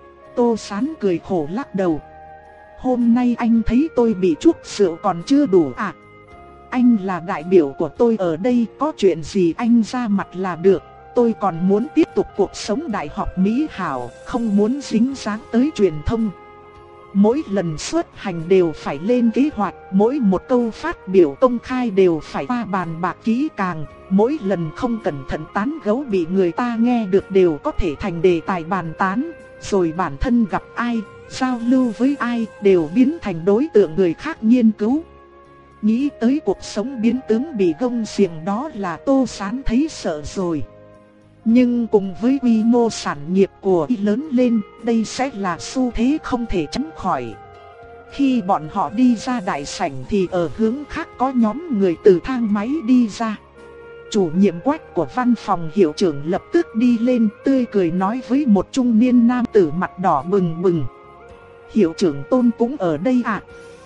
Tô Sán cười khổ lắc đầu: hôm nay anh thấy tôi bị chuốc rượu còn chưa đủ à? Anh là đại biểu của tôi ở đây, có chuyện gì anh ra mặt là được. Tôi còn muốn tiếp tục cuộc sống đại học mỹ hảo, không muốn dính dáng tới truyền thông. Mỗi lần xuất hành đều phải lên kế hoạch, mỗi một câu phát biểu công khai đều phải qua bàn bạc kỹ càng, mỗi lần không cẩn thận tán gẫu bị người ta nghe được đều có thể thành đề tài bàn tán, rồi bản thân gặp ai, giao lưu với ai đều biến thành đối tượng người khác nghiên cứu. Nghĩ tới cuộc sống biến tướng bị gông xiềng đó là Tô Sán thấy sợ rồi. Nhưng cùng với quy mô sản nghiệp của y lớn lên, đây sẽ là xu thế không thể tránh khỏi. Khi bọn họ đi ra đại sảnh thì ở hướng khác có nhóm người từ thang máy đi ra. Chủ nhiệm Quách của văn phòng hiệu trưởng lập tức đi lên, tươi cười nói với một trung niên nam tử mặt đỏ bừng bừng: hiệu trưởng Tôn cũng ở đây à?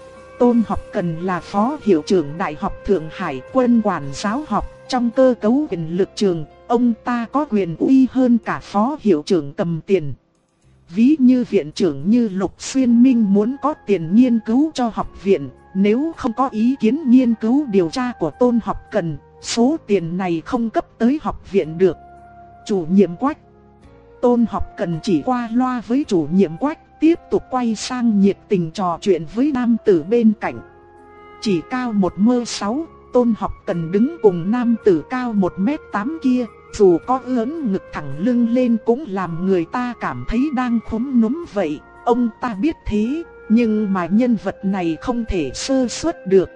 Tôn Học Cần là phó hiệu trưởng Đại học Thượng Hải, Quân quản giáo học. Trong cơ cấu quyền lực trường, ông ta có quyền uy hơn cả phó hiệu trưởng cầm tiền. Ví như viện trưởng như Lục Xuyên Minh muốn có tiền nghiên cứu cho học viện, nếu không có ý kiến nghiên cứu điều tra của Tôn Học Cần, số tiền này không cấp tới học viện được. Chủ nhiệm Quách. Tôn Học Cần chỉ qua loa với chủ nhiệm Quách, tiếp tục quay sang nhiệt tình trò chuyện với nam tử bên cạnh. Chỉ cao một mơ sáu, Tôn Học Cần đứng cùng nam tử cao một mét tám kia, dù có ưỡn ngực thẳng lưng lên cũng làm người ta cảm thấy đang khúm núm vậy. Ông ta biết thế, nhưng mà nhân vật này không thể sơ suất được.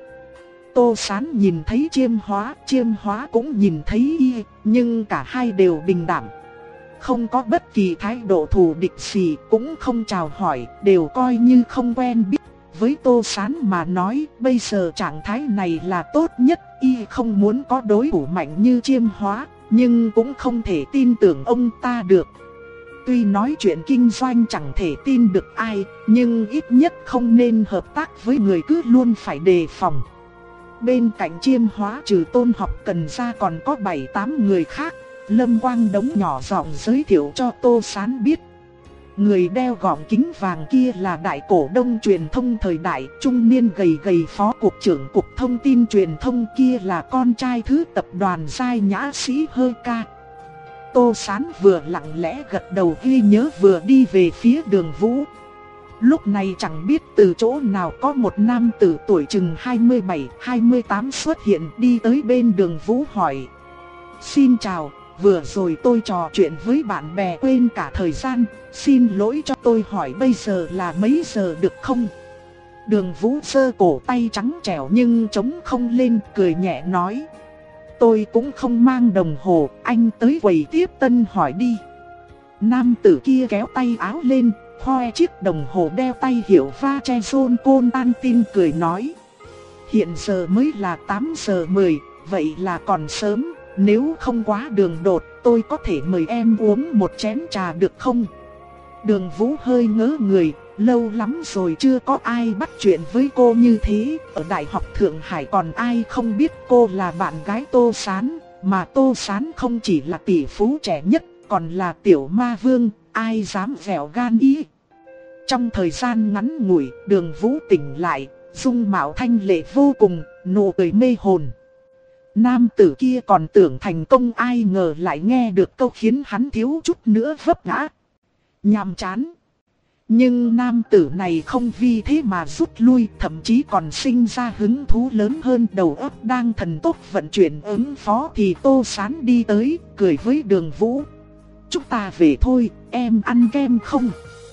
Tô Sán nhìn thấy Chiêm Hóa, Chiêm Hóa cũng nhìn thấy y, nhưng cả hai đều bình đẳng. Không có bất kỳ thái độ thù địch gì, cũng không chào hỏi, đều coi như không quen biết. Với Tô Sán mà nói, bây giờ trạng thái này là tốt nhất, y không muốn có đối thủ mạnh như Chiêm Hóa, nhưng cũng không thể tin tưởng ông ta được. Tuy nói chuyện kinh doanh chẳng thể tin được ai, nhưng ít nhất không nên hợp tác với người cứ luôn phải đề phòng. Bên cạnh Chiêm Hóa trừ Tôn Học Cần ra còn có bảy tám người khác. Lâm Quang Đống nhỏ giọng giới thiệu cho Tô Sán biết. Người đeo gọng kính vàng kia là đại cổ đông truyền thông thời đại, trung niên gầy gầy phó cục trưởng cục thông tin truyền thông kia là con trai thứ tập đoàn Giai Nhã Sĩ Hơi Ca. Tô Sán vừa lặng lẽ gật đầu ghi nhớ vừa đi về phía Đường Vũ. Lúc này chẳng biết từ chỗ nào có một nam tử tuổi chừng hai mươi bảy hai mươi tám xuất hiện đi tới bên Đường Vũ hỏi. Xin chào, vừa rồi tôi trò chuyện với bạn bè quên cả thời gian, xin lỗi cho tôi hỏi bây giờ là mấy giờ được không? Đường Vũ giơ cổ tay trắng trẻo nhưng chống không lên, cười nhẹ nói. Tôi cũng không mang đồng hồ, anh tới quầy tiếp tân hỏi đi. Nam tử kia kéo tay áo lên, khoe chiếc đồng hồ đeo tay hiệu Vacheron Constantin, cười nói. Hiện giờ mới là tám giờ mười, vậy là còn sớm, nếu không quá đường đột, tôi có thể mời em uống một chén trà được không? Đường Vũ hơi ngớ người, lâu lắm rồi chưa có ai bắt chuyện với cô như thế. Ở Đại học Thượng Hải còn ai không biết cô là bạn gái Tô Sán, mà Tô Sán không chỉ là tỷ phú trẻ nhất, còn là tiểu ma vương, ai dám dẻo gan ý. Trong thời gian ngắn ngủi, Đường Vũ tỉnh lại, dung mạo thanh lệ vô cùng, nụ cười mê hồn. Nam tử kia còn tưởng thành công, ai ngờ lại nghe được câu khiến hắn thiếu chút nữa vấp ngã. Nhàm chán. Nhưng nam tử này không vì thế mà rút lui, thậm chí còn sinh ra hứng thú lớn hơn. Đầu óc đang thần tốc vận chuyển ứng phó thì Tô Sán đi tới, cười với Đường Vũ. Chúng ta về thôi, em ăn kem không?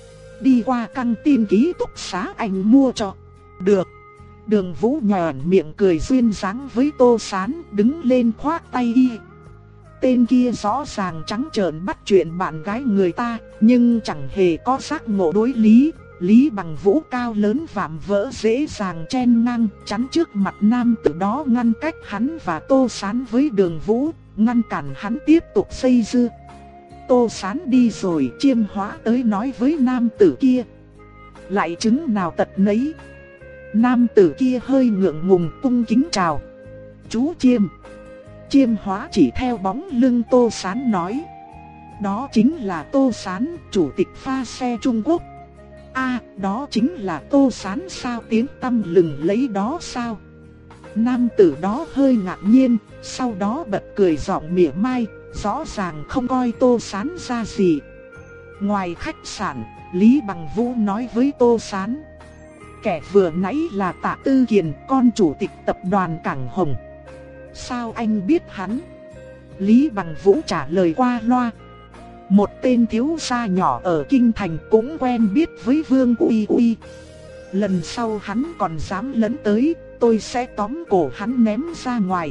Đi qua căng tin ký túc xá anh mua cho. Được. Đường Vũ nhòn miệng cười duyên dáng với Tô Sán, đứng lên khoác tay y. Tên kia rõ ràng trắng trợn bắt chuyện bạn gái người ta, nhưng chẳng hề có giác ngộ đối lý. Lý Bằng Vũ cao lớn vạm vỡ dễ dàng chen ngang, chắn trước mặt nam tử đó, ngăn cách hắn và Tô Sán với Đường Vũ, ngăn cản hắn tiếp tục xây dưa. Tô Sán đi rồi, Chiêm Hóa tới nói với nam tử kia. Lại chứng nào tật nấy. Nam tử kia hơi ngượng ngùng cung kính chào. Chú Chiêm. Chiêm Hóa chỉ theo bóng lưng Tô Sán nói. Đó chính là Tô Sán, chủ tịch pha xe Trung Quốc. À, đó chính là Tô Sán sao, tiếng tăm lừng lấy đó sao? Nam tử đó hơi ngạc nhiên, sau đó bật cười giọng mỉa mai, rõ ràng không coi Tô Sán ra gì. Ngoài khách sạn, Lý Bằng Vũ nói với Tô Sán. Kẻ vừa nãy là Tạ Tư Kiền, con chủ tịch tập đoàn Cảng Hồng. Sao anh biết hắn? Lý Bằng Vũ trả lời qua loa. Một tên thiếu gia nhỏ ở Kinh Thành cũng quen biết với Vương Uy Uy. Lần sau hắn còn dám lấn tới, tôi sẽ tóm cổ hắn ném ra ngoài.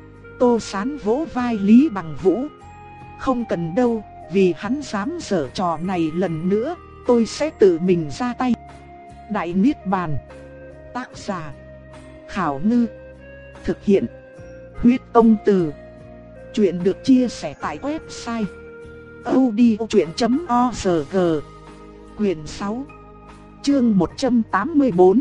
Tô Sán vỗ vai Lý Bằng Vũ. Không cần đâu, vì hắn dám giở trò này lần nữa, tôi sẽ tự mình ra tay. Đại Niết Bàn. Tác giả Khảo Ngư. Thực hiện Huyết Công Từ. Chuyện được chia sẻ tại website audiochuyện chấm org. Quyền sáu, chương một trăm tám mươi tư.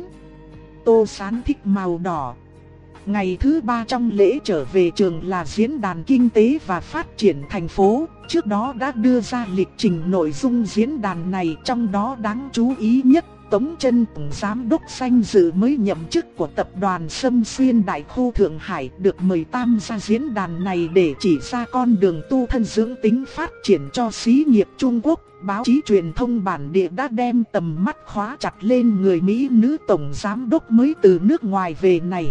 Tô Sán thích màu đỏ. Ngày thứ ba trong lễ trở về trường là Diễn đàn Kinh tế và Phát triển thành phố. Trước đó đã đưa ra lịch trình nội dung diễn đàn này, trong đó đáng chú ý nhất, Tống Trân, tổng giám đốc danh dự mới nhậm chức của tập đoàn Sâm Xuyên Đại Khu Thượng Hải, được mời tham gia diễn đàn này để chỉ ra con đường tu thân dưỡng tính phát triển cho xí nghiệp Trung Quốc. Báo chí truyền thông bản địa đã đem tầm mắt khóa chặt lên người Mỹ nữ tổng giám đốc mới từ nước ngoài về này.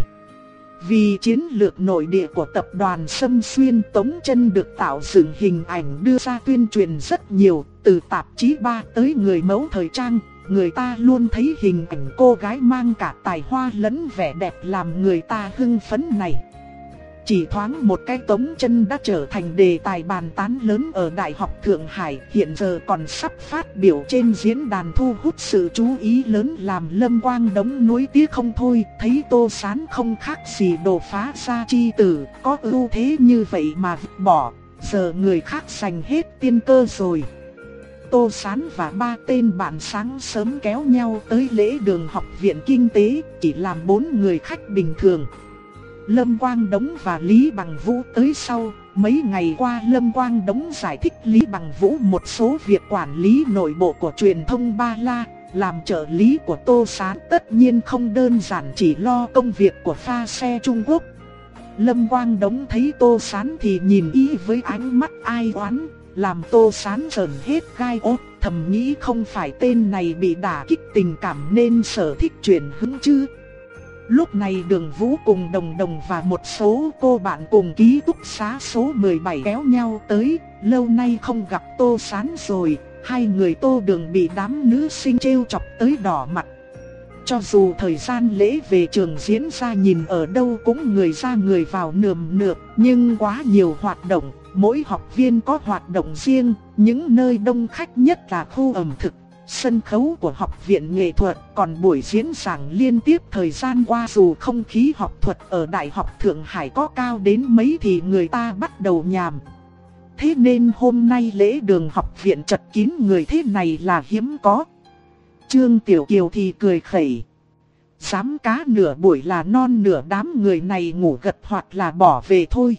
Vì chiến lược nội địa của tập đoàn Sâm Xuyên, Tống Trân được tạo dựng hình ảnh đưa ra tuyên truyền rất nhiều, từ tạp chí ba tới người mẫu thời trang. Người ta luôn thấy hình ảnh cô gái mang cả tài hoa lẫn vẻ đẹp làm người ta hưng phấn này. Chỉ thoáng một cái, Tống Trân đã trở thành đề tài bàn tán lớn ở Đại học Thượng Hải, hiện giờ còn sắp phát biểu trên diễn đàn thu hút sự chú ý lớn, làm Lâm Quang Đống nuối tiếc không thôi. Thấy Tô Sán không khác gì đồ phá gia chi tử, có ưu thế như vậy mà vứt bỏ, giờ người khác giành hết tiên cơ rồi. Tô Sán và ba tên bạn sáng sớm kéo nhau tới lễ đường Học viện Kinh tế, chỉ làm bốn người khách bình thường. Lâm Quang Đống và Lý Bằng Vũ tới sau. Mấy ngày qua Lâm Quang Đống giải thích Lý Bằng Vũ một số việc quản lý nội bộ của truyền thông Ba La. Làm trợ lý của Tô Sán tất nhiên không đơn giản chỉ lo công việc của pha xe Trung Quốc. Lâm Quang Đống thấy Tô Sán thì nhìn y với ánh mắt ai oán, làm Tô Sán sờn hết gai ốt. thầm nghĩ không phải tên này bị đả kích tình cảm nên sở thích chuyển hướng chứ. Lúc này Đường Vũ cùng Đồng Đồng và một số cô bạn cùng ký túc xá số mười bảy kéo nhau tới, lâu nay không gặp Tô Sán rồi, hai người Tô Đường bị đám nữ sinh trêu chọc tới đỏ mặt. Cho dù thời gian lễ về trường diễn ra nhìn ở đâu cũng người ra người vào nườm nượp, nhưng quá nhiều hoạt động, mỗi học viên có hoạt động riêng, những nơi đông khách nhất là khu ẩm thực, sân khấu của học viện nghệ thuật, còn buổi diễn giảng liên tiếp thời gian qua dù không khí học thuật ở Đại học Thượng Hải có cao đến mấy thì người ta bắt đầu nhàm. Thế nên hôm nay lễ đường học viện chật kín người thế này là hiếm có. Trương Tiểu Kiều thì cười khẩy. Dám cá nửa buổi là non nửa đám người này ngủ gật hoặc là bỏ về thôi.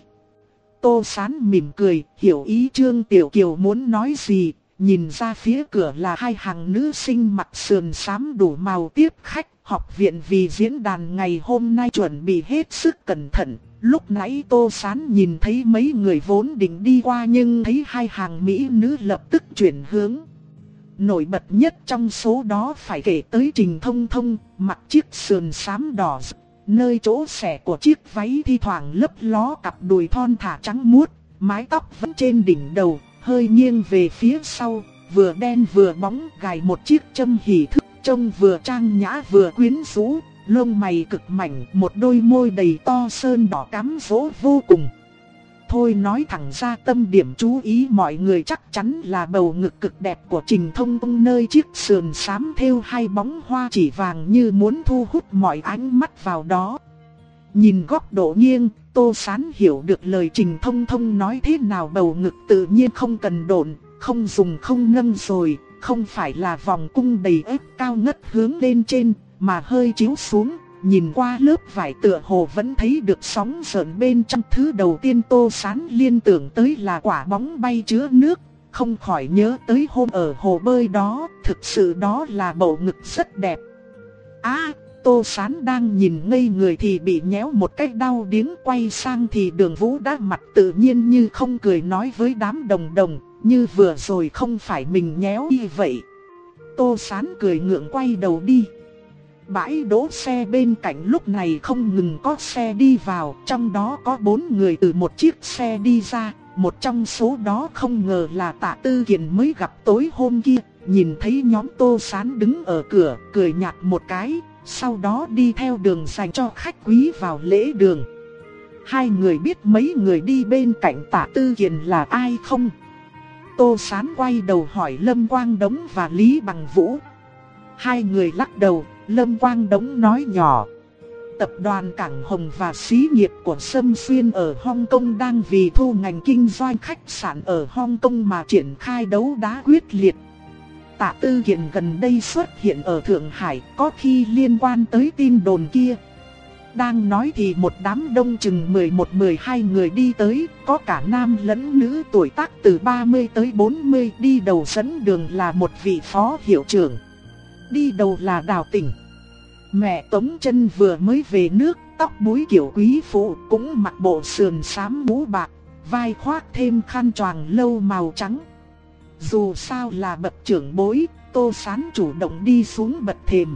Tô Sán mỉm cười, hiểu ý Trương Tiểu Kiều muốn nói gì. Nhìn ra phía cửa là hai hàng nữ sinh mặc sườn xám đủ màu tiếp khách. Học viện vì diễn đàn ngày hôm nay chuẩn bị hết sức cẩn thận. Lúc nãy Tô Sán nhìn thấy mấy người vốn định đi qua nhưng thấy hai hàng mỹ nữ lập tức chuyển hướng. Nổi bật nhất trong số đó phải kể tới Trình Thông Thông, mặc chiếc sườn xám đỏ rực, nơi chỗ xẻ của chiếc váy thi thoảng lấp ló cặp đùi thon thả trắng muốt, mái tóc vẫn trên đỉnh đầu, hơi nghiêng về phía sau, vừa đen vừa bóng, gài một chiếc châm hỷ thức, trông vừa trang nhã vừa quyến rũ, lông mày cực mảnh, một đôi môi đầy to sơn đỏ cám dỗ vô cùng. Thôi nói thẳng ra tâm điểm chú ý mọi người chắc chắn là bầu ngực cực đẹp của Trình Thông Thông nơi chiếc sườn xám thêu hai bóng hoa chỉ vàng như muốn thu hút mọi ánh mắt vào đó. Nhìn góc độ nghiêng, Tô Sán hiểu được lời Trình Thông Thông nói thế nào bầu ngực tự nhiên không cần độn, không dùng không nâng rồi, không phải là vòng cung đầy ép cao ngất hướng lên trên, mà hơi chiếu xuống. Nhìn qua lớp vải tựa hồ vẫn thấy được sóng sợn bên trong. Thứ đầu tiên Tô Sán liên tưởng tới là quả bóng bay chứa nước. Không khỏi nhớ tới hôm ở hồ bơi đó. Thực sự đó là bầu ngực rất đẹp. À, Tô Sán đang nhìn ngây người thì bị nhéo một cách đau điếng. Quay sang thì Đường Vũ đã mặt tự nhiên như không cười nói với đám đồng đồng. Như vừa rồi không phải mình nhéo y vậy. Tô Sán cười ngượng quay đầu đi. Bãi đỗ xe bên cạnh lúc này không ngừng có xe đi vào, trong đó có bốn người từ một chiếc xe đi ra, một trong số đó không ngờ là Tạ Tư Kiền mới gặp tối hôm kia, nhìn thấy nhóm Tô Sán đứng ở cửa, cười nhạt một cái, sau đó đi theo đường dành cho khách quý vào lễ đường. Hai người biết mấy người đi bên cạnh Tạ Tư Kiền là ai không? Tô Sán quay đầu hỏi Lâm Quang Đống và Lý Bằng Vũ. Hai người lắc đầu. Lâm Quang Đống nói nhỏ. Tập đoàn Cảng Hồng và xí nghiệp của Sâm Xuyên ở Hong Kong đang vì thu ngành kinh doanh khách sạn ở Hong Kong mà triển khai đấu đá quyết liệt. Tạ Tư Kiền gần đây xuất hiện ở Thượng Hải, có khi liên quan tới tin đồn kia. Đang nói thì một đám đông chừng mười một mười hai người đi tới, có cả nam lẫn nữ tuổi tác từ ba mươi tới bốn mươi, đi đầu dẫn đường là một vị phó hiệu trưởng. Đi đầu là Đào Tỉnh. Mẹ Tống Chân vừa mới về nước, tóc búi kiểu quý phụ, cũng mặc bộ sườn xám mũ bạc, vai khoác thêm khăn choàng lâu màu trắng. Dù sao là bậc trưởng bối, Tô Sán chủ động đi xuống bậc thềm.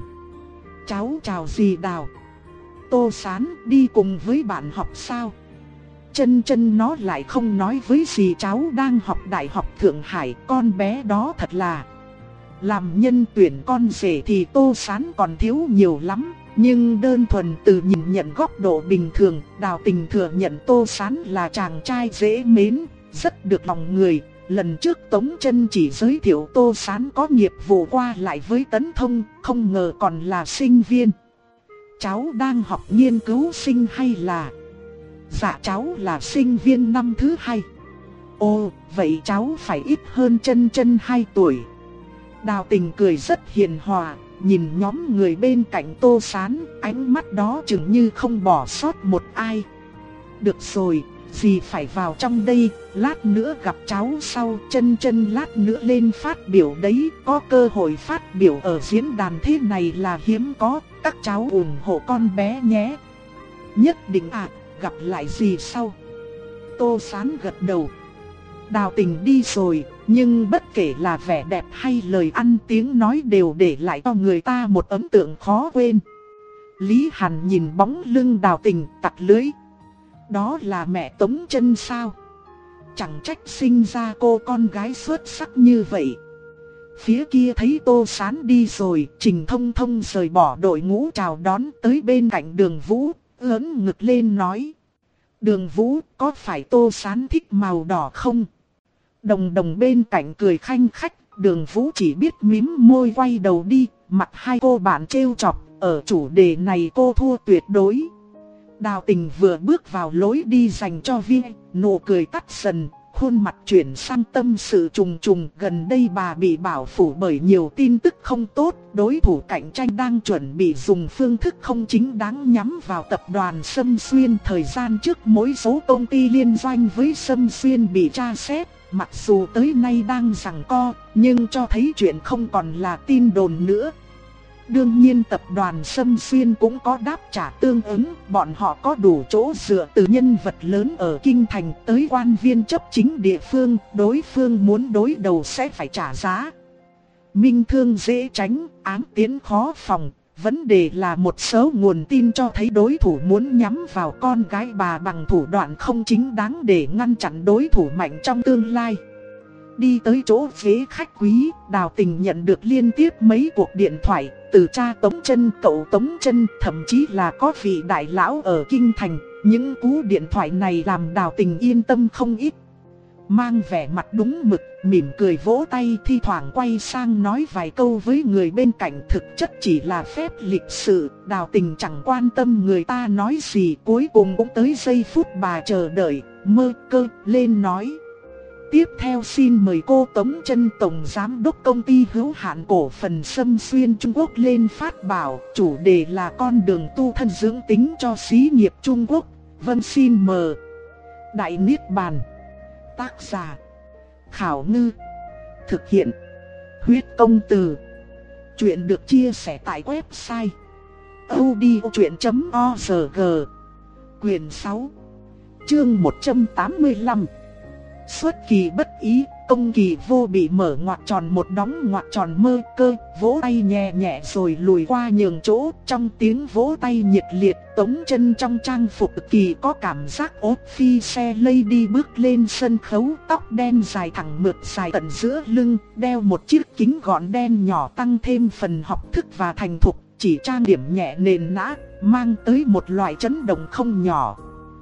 Cháu chào dì Đào. Tô Sán đi cùng với bạn học sao? Chân Chân nó lại không nói với dì cháu đang học Đại học Thượng Hải, con bé đó thật là... Làm nhân tuyển con rể thì Tô Sán còn thiếu nhiều lắm, nhưng đơn thuần từ nhìn nhận góc độ bình thường, Đào Tình thừa nhận Tô Sán là chàng trai dễ mến, rất được lòng người. Lần trước Tống Chân chỉ giới thiệu Tô Sán có nghiệp vụ qua lại với Tấn Thông, không ngờ còn là sinh viên. Cháu đang học nghiên cứu sinh hay là... Dạ cháu là sinh viên năm thứ hai. Ồ, vậy cháu phải ít hơn Chân Chân hai tuổi. Đào Tình cười rất hiền hòa, nhìn nhóm người bên cạnh Tô Sán, ánh mắt đó chừng như không bỏ sót một ai. Được rồi, dì phải vào trong đây, lát nữa gặp cháu sau. Chân Chân lát nữa lên phát biểu đấy, có cơ hội phát biểu ở diễn đàn thế này là hiếm có, các cháu ủng hộ con bé nhé. Nhất định ạ, à, gặp lại dì sau. Tô Sán gật đầu. Đào Tình đi rồi, Nhưng bất kể là vẻ đẹp hay lời ăn tiếng nói đều để lại cho người ta một ấn tượng khó quên. Lý Hàn nhìn bóng lưng Đào Tình tặc lưỡi. Đó là mẹ Tống Chân sao? Chẳng trách sinh ra cô con gái xuất sắc như vậy. Phía kia thấy Tô Sán đi rồi, Trình Thông Thông rời bỏ đội ngũ chào đón tới bên cạnh Đường Vũ, ưỡn ngực lên nói. Đường Vũ, có phải Tô Sán thích màu đỏ không? Đồng Đồng bên cạnh cười khanh khách, Đường Vũ chỉ biết mím môi quay đầu đi, mặt hai cô bạn trêu chọc, ở chủ đề này cô thua tuyệt đối. Đào Tình vừa bước vào lối đi dành cho Vi, nụ cười tắt dần, khuôn mặt chuyển sang tâm sự trùng trùng. Gần đây bà bị bảo phủ bởi nhiều tin tức không tốt, đối thủ cạnh tranh đang chuẩn bị dùng phương thức không chính đáng nhắm vào tập đoàn Sâm Xuyên. Thời gian trước mỗi số công ty liên doanh với Sâm Xuyên bị tra xét, mặc dù tới nay đang giằng co, nhưng cho thấy chuyện không còn là tin đồn nữa. Đương nhiên tập đoàn Sâm Xuyên cũng có đáp trả tương ứng, bọn họ có đủ chỗ dựa từ nhân vật lớn ở Kinh Thành tới quan viên chấp chính địa phương, đối phương muốn đối đầu sẽ phải trả giá. Minh thương dễ tránh, ám tiến khó phòng, vấn đề là một số nguồn tin cho thấy đối thủ muốn nhắm vào con gái bà bằng thủ đoạn không chính đáng để ngăn chặn đối thủ mạnh trong tương lai. Đi tới chỗ ghế khách quý, Đào Tình nhận được liên tiếp mấy cuộc điện thoại, từ cha Tống Chân, cậu Tống Chân, thậm chí là có vị đại lão ở Kinh Thành. Những cú điện thoại này làm Đào Tình yên tâm không ít. Mang vẻ mặt đúng mực, mỉm cười vỗ tay, thi thoảng quay sang nói vài câu với người bên cạnh, thực chất chỉ là phép lịch sự. Đào Tình chẳng quan tâm người ta nói gì, cuối cùng cũng tới giây phút bà chờ đợi, Mơ Cơ lên nói. Tiếp theo xin mời cô Tống Chân, tổng giám đốc công ty hữu hạn cổ phần Sâm Xuyên Trung Quốc lên phát bảo, chủ đề là con đường tu thân dưỡng tính cho xí nghiệp Trung Quốc. Vâng, xin mời. Đại Niết Bàn. Tác giả Khảo Ngư. Thực hiện Huyết Công Từ. Chuyện được chia sẻ tại website audiochuyện chấm org. Quyền sáu, chương một trăm tám mươi lăm. Xuất kỳ bất ý, công kỳ vô bị mở ngoặc tròn một đóng ngoặc tròn. Mơ Cơ vỗ tay nhẹ nhẹ rồi lùi qua nhường chỗ. Trong tiếng vỗ tay nhiệt liệt, Tống Chân trong trang phục kỳ có cảm giác ốp phi xe lady bước lên sân khấu. Tóc đen dài thẳng mượt dài tận giữa lưng, đeo một chiếc kính gọn đen nhỏ tăng thêm phần học thức và thành thục. Chỉ trang điểm nhẹ nền nã, mang tới một loại chấn động không nhỏ.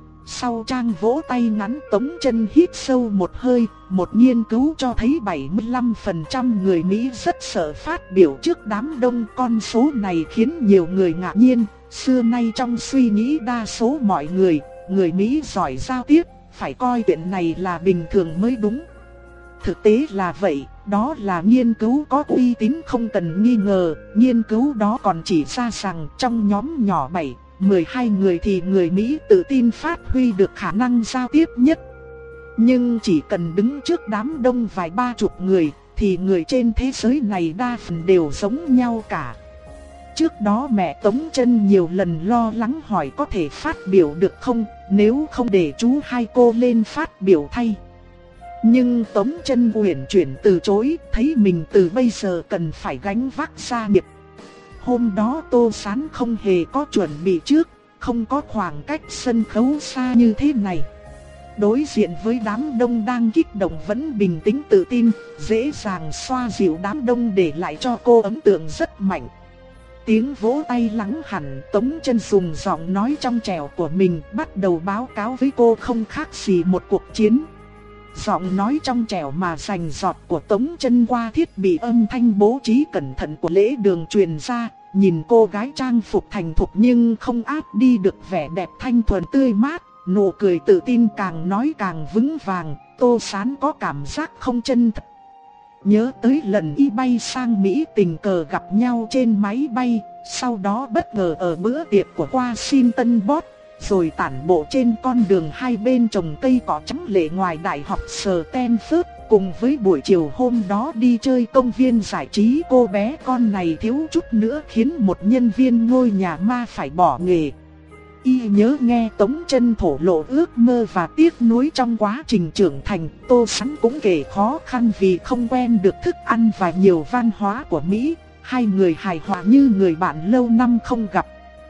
Sau trang vỗ tay ngắn, Tống Chân hít sâu một hơi. Một nghiên cứu cho thấy bảy mươi lăm phần trăm người Mỹ rất sợ phát biểu trước đám đông. Con số này khiến nhiều người ngạc nhiên. Xưa nay trong suy nghĩ đa số mọi người, người Mỹ giỏi giao tiếp, phải coi chuyện này là bình thường mới đúng. Thực tế là vậy, đó là nghiên cứu có uy tín không cần nghi ngờ. Nghiên cứu đó còn chỉ ra rằng trong nhóm nhỏ bảy, mười hai người thì người Mỹ tự tin phát huy được khả năng giao tiếp nhất. Nhưng chỉ cần đứng trước đám đông vài ba chục người thì người trên thế giới này đa phần đều giống nhau cả. Trước đó mẹ Tống Chân nhiều lần lo lắng hỏi có thể phát biểu được không, nếu không để chú hai cô lên phát biểu thay. Nhưng Tống Chân uyển chuyển từ chối, thấy mình từ bây giờ cần phải gánh vác gia nghiệp. Hôm đó Tô Sán không hề có chuẩn bị trước, không có khoảng cách sân khấu xa như thế này. Đối diện với đám đông đang kích động vẫn bình tĩnh tự tin, dễ dàng xoa dịu đám đông để lại cho cô ấn tượng rất mạnh. Tiếng vỗ tay lắng hẳn, Tống Chân dùng giọng nói trong trẻo của mình bắt đầu báo cáo với cô không khác gì một cuộc chiến. Giọng nói trong trẻo mà rành rọt của Tống Chân qua thiết bị âm thanh bố trí cẩn thận của lễ đường truyền ra, nhìn cô gái trang phục thành thục nhưng không át đi được vẻ đẹp thanh thuần tươi mát, nụ cười tự tin càng nói càng vững vàng. Tô Sán có cảm giác không chân thật. Nhớ tới lần y bay sang Mỹ tình cờ gặp nhau trên máy bay, sau đó bất ngờ ở bữa tiệc của Washington Post, rồi tản bộ trên con đường hai bên trồng cây cỏ trắng lệ ngoài đại học Stanford. Cùng với buổi chiều hôm đó đi chơi công viên giải trí, cô bé con này thiếu chút nữa khiến một nhân viên ngôi nhà ma phải bỏ nghề. Y nhớ nghe Tống Chân thổ lộ ước mơ và tiếc nuối trong quá trình trưởng thành. Tô Sán cũng kể khó khăn vì không quen được thức ăn và nhiều văn hóa của Mỹ. Hai người hài hòa như người bạn lâu năm không gặp.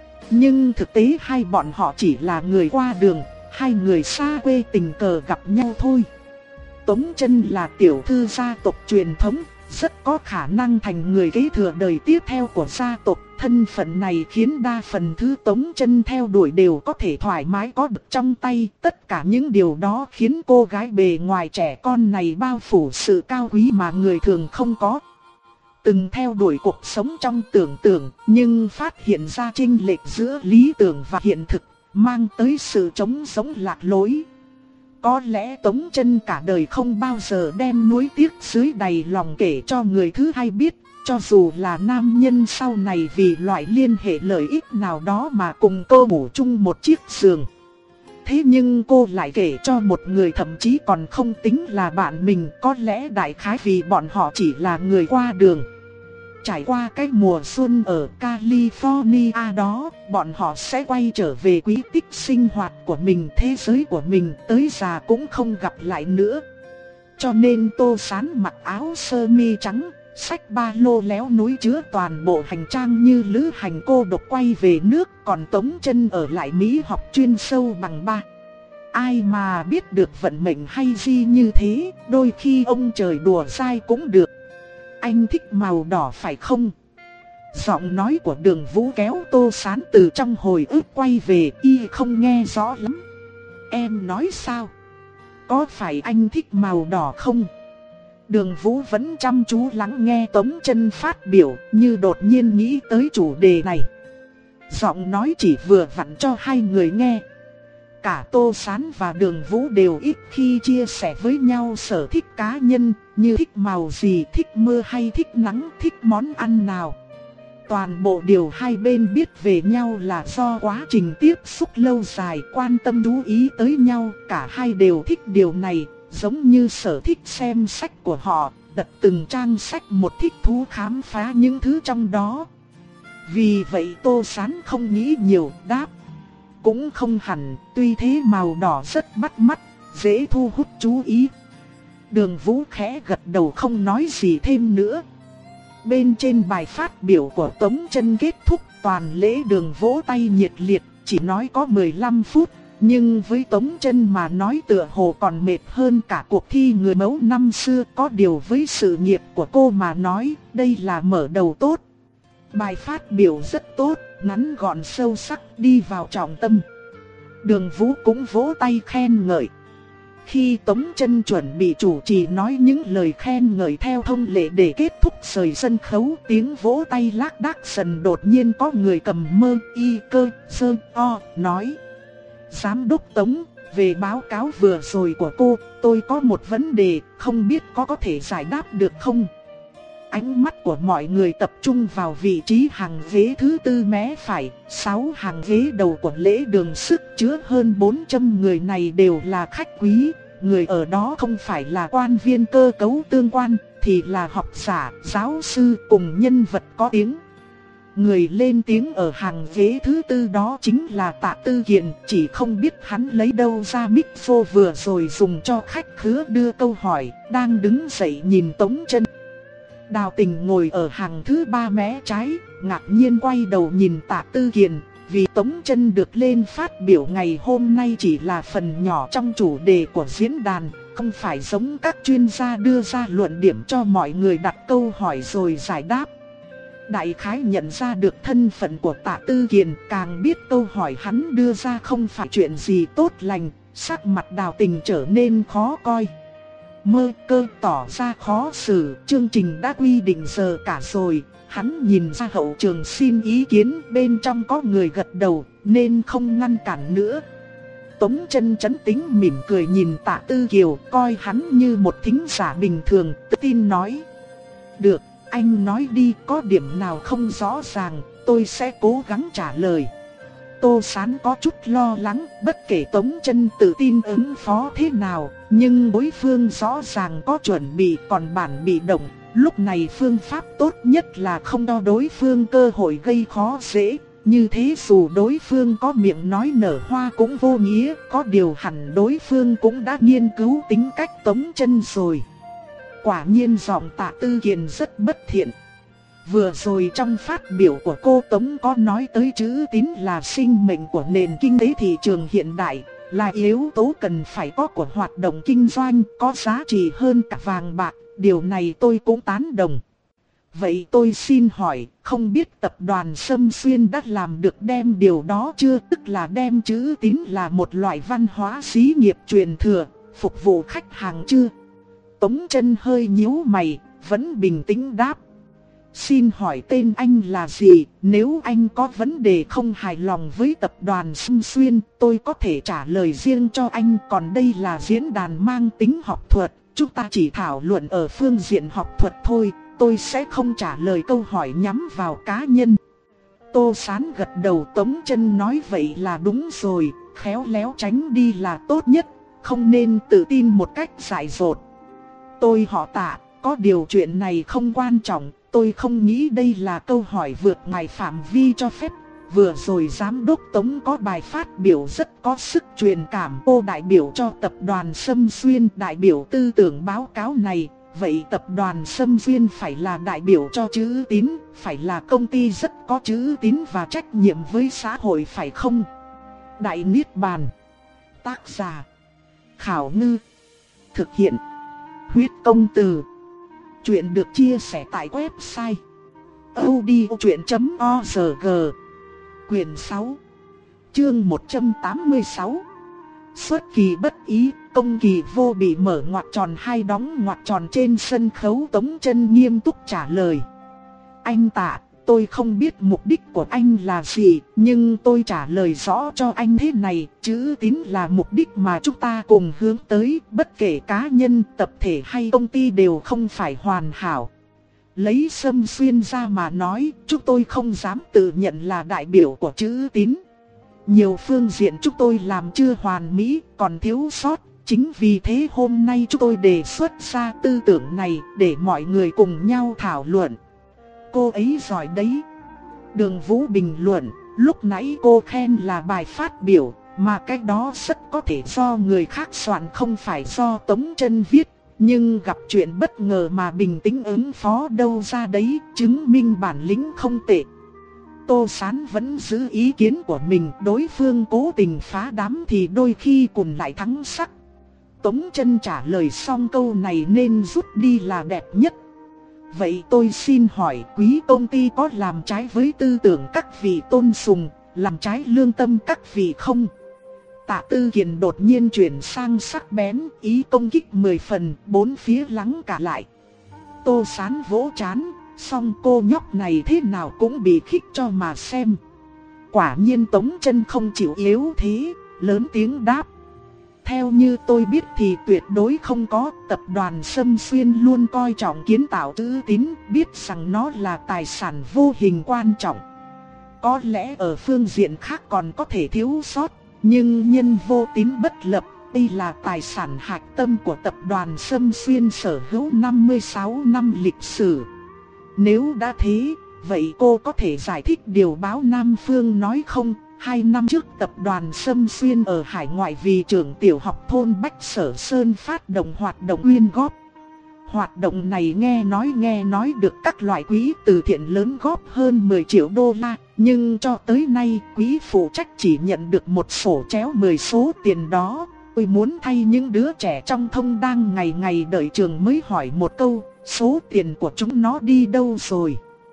Nhưng thực tế hai bọn họ chỉ là người qua đường, hai người xa quê tình cờ gặp nhau thôi. Tống Chân là tiểu thư gia tộc truyền thống, rất có khả năng thành người kế thừa đời tiếp theo của gia tộc. Thân phận này khiến đa phần thứ Tống Chân theo đuổi đều có thể thoải mái có được trong tay. Tất cả những điều đó khiến cô gái bề ngoài trẻ con này bao phủ sự cao quý mà người thường không có. Từng theo đuổi cuộc sống trong tưởng tượng, nhưng phát hiện ra chênh lệch giữa lý tưởng và hiện thực, mang tới sự trống rỗng lạc lối. Có lẽ Tống Chân cả đời không bao giờ đem nuối tiếc dưới đầy lòng kể cho người thứ hai biết, cho dù là nam nhân sau này vì loại liên hệ lợi ích nào đó mà cùng cô ngủ chung một chiếc giường. Thế nhưng cô lại kể cho một người thậm chí còn không tính là bạn mình, có lẽ đại khái vì bọn họ chỉ là người qua đường. Trải qua cái mùa xuân ở California đó, bọn họ sẽ quay trở về quý tích sinh hoạt của mình, thế giới của mình, tới già cũng không gặp lại nữa. Cho nên Tô Sán mặc áo sơ mi trắng, xách ba lô léo núi chứa toàn bộ hành trang như lữ hành cô độc quay về nước, còn Tống Chân ở lại Mỹ học chuyên sâu bằng ba. Ai mà biết được vận mệnh hay gì như thế, đôi khi ông trời đùa dai cũng được. Anh thích màu đỏ phải không? Giọng nói của Đường Vũ kéo Tô Sán từ trong hồi ức quay về, y không nghe rõ lắm. Em nói sao? Có phải anh thích màu đỏ không? Đường Vũ vẫn chăm chú lắng nghe Tống Chân phát biểu, như đột nhiên nghĩ tới chủ đề này. Giọng nói chỉ vừa vặn cho hai người nghe. Cả Tô Sán và Đường Vũ đều ít khi chia sẻ với nhau sở thích cá nhân, như thích màu gì, thích mưa hay thích nắng, thích món ăn nào. Toàn bộ điều hai bên biết về nhau là do quá trình tiếp xúc lâu dài, quan tâm chú ý tới nhau. Cả hai đều thích điều này, giống như sở thích xem sách của họ, đặt từng trang sách một thích thú khám phá những thứ trong đó. Vì vậy Tô Sán không nghĩ nhiều, đáp. Cũng không hẳn, tuy thế màu đỏ rất bắt mắt, dễ thu hút chú ý. Đường Vũ khẽ gật đầu không nói gì thêm nữa. Bên trên bài phát biểu của Tống Chân kết thúc, toàn lễ Đường vỗ tay nhiệt liệt, chỉ nói có mười lăm phút. Nhưng với Tống Chân mà nói tựa hồ còn mệt hơn cả cuộc thi người mẫu năm xưa. Có điều với sự nghiệp của cô mà nói, đây là mở đầu tốt. Bài phát biểu rất tốt, ngắn gọn sâu sắc, đi vào trọng tâm. Đường Vũ cũng vỗ tay khen ngợi. Khi Tống Chân chuẩn bị chủ trì nói những lời khen ngợi theo thông lệ để kết thúc rời sân khấu, tiếng vỗ tay lác đác dần đột nhiên có người cầm mơ y cơ sơ o nói. Giám đốc Tống, về báo cáo vừa rồi của cô, tôi có một vấn đề, không biết có có thể giải đáp được không? Ánh mắt của mọi người tập trung vào vị trí hàng ghế thứ tư mé phải, sáu hàng ghế đầu của lễ đường sức chứa hơn bốn trăm người này đều là khách quý. Người ở đó không phải là quan viên cơ cấu tương quan, thì là học giả, giáo sư cùng nhân vật có tiếng. Người lên tiếng ở hàng ghế thứ tư đó chính là Tạ Tư Kiền, chỉ không biết hắn lấy đâu ra micro vừa rồi dùng cho khách khứa đưa câu hỏi, đang đứng dậy nhìn Tống Chân. Đào Tình ngồi ở hàng thứ ba mé trái, ngạc nhiên quay đầu nhìn Tạ Tư Kiền, vì Tống Chân được lên phát biểu ngày hôm nay chỉ là phần nhỏ trong chủ đề của diễn đàn, không phải giống các chuyên gia đưa ra luận điểm cho mọi người đặt câu hỏi rồi giải đáp. Đại khái nhận ra được thân phận của Tạ Tư Kiền, càng biết câu hỏi hắn đưa ra không phải chuyện gì tốt lành, sắc mặt Đào Tình trở nên khó coi. Mơ Cơ tỏ ra khó xử, chương trình đã quy định giờ cả rồi, hắn nhìn ra hậu trường xin ý kiến, bên trong có người gật đầu, nên không ngăn cản nữa. Tống Chân trấn tĩnh mỉm cười nhìn Tạ Tư Kiều, coi hắn như một thính giả bình thường, tự tin nói. Được, anh nói đi, có điểm nào không rõ ràng, tôi sẽ cố gắng trả lời. Tô Sán có chút lo lắng, bất kể Tống Chân tự tin ứng phó thế nào, nhưng đối phương rõ ràng có chuẩn bị, còn bản bị động. Lúc này phương pháp tốt nhất là không cho đối phương cơ hội gây khó dễ, Như thế dù đối phương có miệng nói nở hoa cũng vô nghĩa, có điều hẳn đối phương cũng đã nghiên cứu tính cách Tống Chân rồi. Quả nhiên giọng Tạ Tư Kiền rất bất thiện. Vừa rồi trong phát biểu của cô Tống có nói tới chữ tín là sinh mệnh của nền kinh tế thị trường hiện đại, là yếu tố cần phải có của hoạt động kinh doanh, có giá trị hơn cả vàng bạc, điều này tôi cũng tán đồng. Vậy tôi xin hỏi, không biết tập đoàn Sâm Xuyên đã làm được đem điều đó chưa, tức là đem chữ tín là một loại văn hóa xí nghiệp truyền thừa, phục vụ khách hàng chưa? Tống Chân hơi nhíu mày, vẫn bình tĩnh đáp. Xin hỏi tên anh là gì, nếu anh có vấn đề không hài lòng với tập đoàn Sâm Xuyên, tôi có thể trả lời riêng cho anh, còn đây là diễn đàn mang tính học thuật, chúng ta chỉ thảo luận ở phương diện học thuật thôi, tôi sẽ không trả lời câu hỏi nhắm vào cá nhân. Tô Sán gật đầu. Tống Chân nói vậy là đúng rồi, khéo léo tránh đi là tốt nhất, không nên tự tin một cách dại dột. Tôi họ Tạ, có điều chuyện này không quan trọng, tôi không nghĩ đây là câu hỏi vượt ngoài phạm vi cho phép. Vừa rồi giám đốc Tống có bài phát biểu rất có sức truyền cảm, cô đại biểu cho tập đoàn Sâm Xuyên đại biểu tư tưởng báo cáo này. Vậy tập đoàn Sâm Xuyên phải là đại biểu cho chữ tín, phải là công ty rất có chữ tín và trách nhiệm với xã hội phải không? Đại Niết Bàn. Tác giả Khảo Ngư. Thực hiện Huyết Công Từ. Chuyện được chia sẻ tại website audiochuyện chấm org. Quyền sáu, chương một trăm tám mươi sáu. Xuất kỳ bất ý, công kỳ vô bị mở ngoặc tròn hai đóng ngoặc tròn trên sân khấu. Tống Chân nghiêm túc trả lời. Anh Tạ, tôi không biết mục đích của anh là gì, nhưng tôi trả lời rõ cho anh thế này, chữ tín là mục đích mà chúng ta cùng hướng tới, bất kể cá nhân, tập thể hay công ty đều không phải hoàn hảo. Lấy Sâm Xuyên ra mà nói, chúng tôi không dám tự nhận là đại biểu của chữ tín. Nhiều phương diện chúng tôi làm chưa hoàn mỹ, còn thiếu sót. Chính vì thế hôm nay chúng tôi đề xuất ra tư tưởng này để mọi người cùng nhau thảo luận. Cô ấy giỏi đấy. Đường Vũ bình luận, lúc nãy cô khen là bài phát biểu, mà cái đó rất có thể do người khác soạn không phải do Tống Chân viết. Nhưng gặp chuyện bất ngờ mà bình tĩnh ứng phó đâu ra đấy, chứng minh bản lĩnh không tệ. Tô Sán vẫn giữ ý kiến của mình, đối phương cố tình phá đám thì đôi khi cùng lại thắng sắc. Tống Chân trả lời xong câu này nên rút đi là đẹp nhất. Vậy tôi xin hỏi, quý công ty có làm trái với tư tưởng các vị tôn sùng, làm trái lương tâm các vị không? Tạ Tư Kiền đột nhiên chuyển sang sắc bén, ý công kích mười phần, bốn phía lắng cả lại. Tô Sán vỗ trán, song cô nhóc này thế nào cũng bị khích cho mà xem. Quả nhiên Tống Chân không chịu yếu thế, lớn tiếng đáp. Theo như tôi biết thì tuyệt đối không có, tập đoàn Sâm Xuyên luôn coi trọng kiến tạo chữ tín, biết rằng nó là tài sản vô hình quan trọng. Có lẽ ở phương diện khác còn có thể thiếu sót, nhưng nhân vô tín bất lập, đây là tài sản hạch tâm của tập đoàn Sâm Xuyên sở hữu năm mươi sáu năm lịch sử. Nếu đã thế, vậy cô có thể giải thích điều báo Nam Phương nói không? Hai năm trước tập đoàn Sâm Xuyên ở hải ngoại vì trường tiểu học thôn Bách Sở Sơn phát động hoạt động quyên góp. Hoạt động này nghe nói nghe nói được các loại quỹ từ thiện lớn góp hơn mười triệu đô la, nhưng cho tới nay quỹ phụ trách chỉ nhận được một sổ chéo mười số tiền đó. Tôi muốn thay những đứa trẻ trong thôn đang ngày ngày đợi trường mới hỏi một câu, số tiền của chúng nó đi đâu rồi?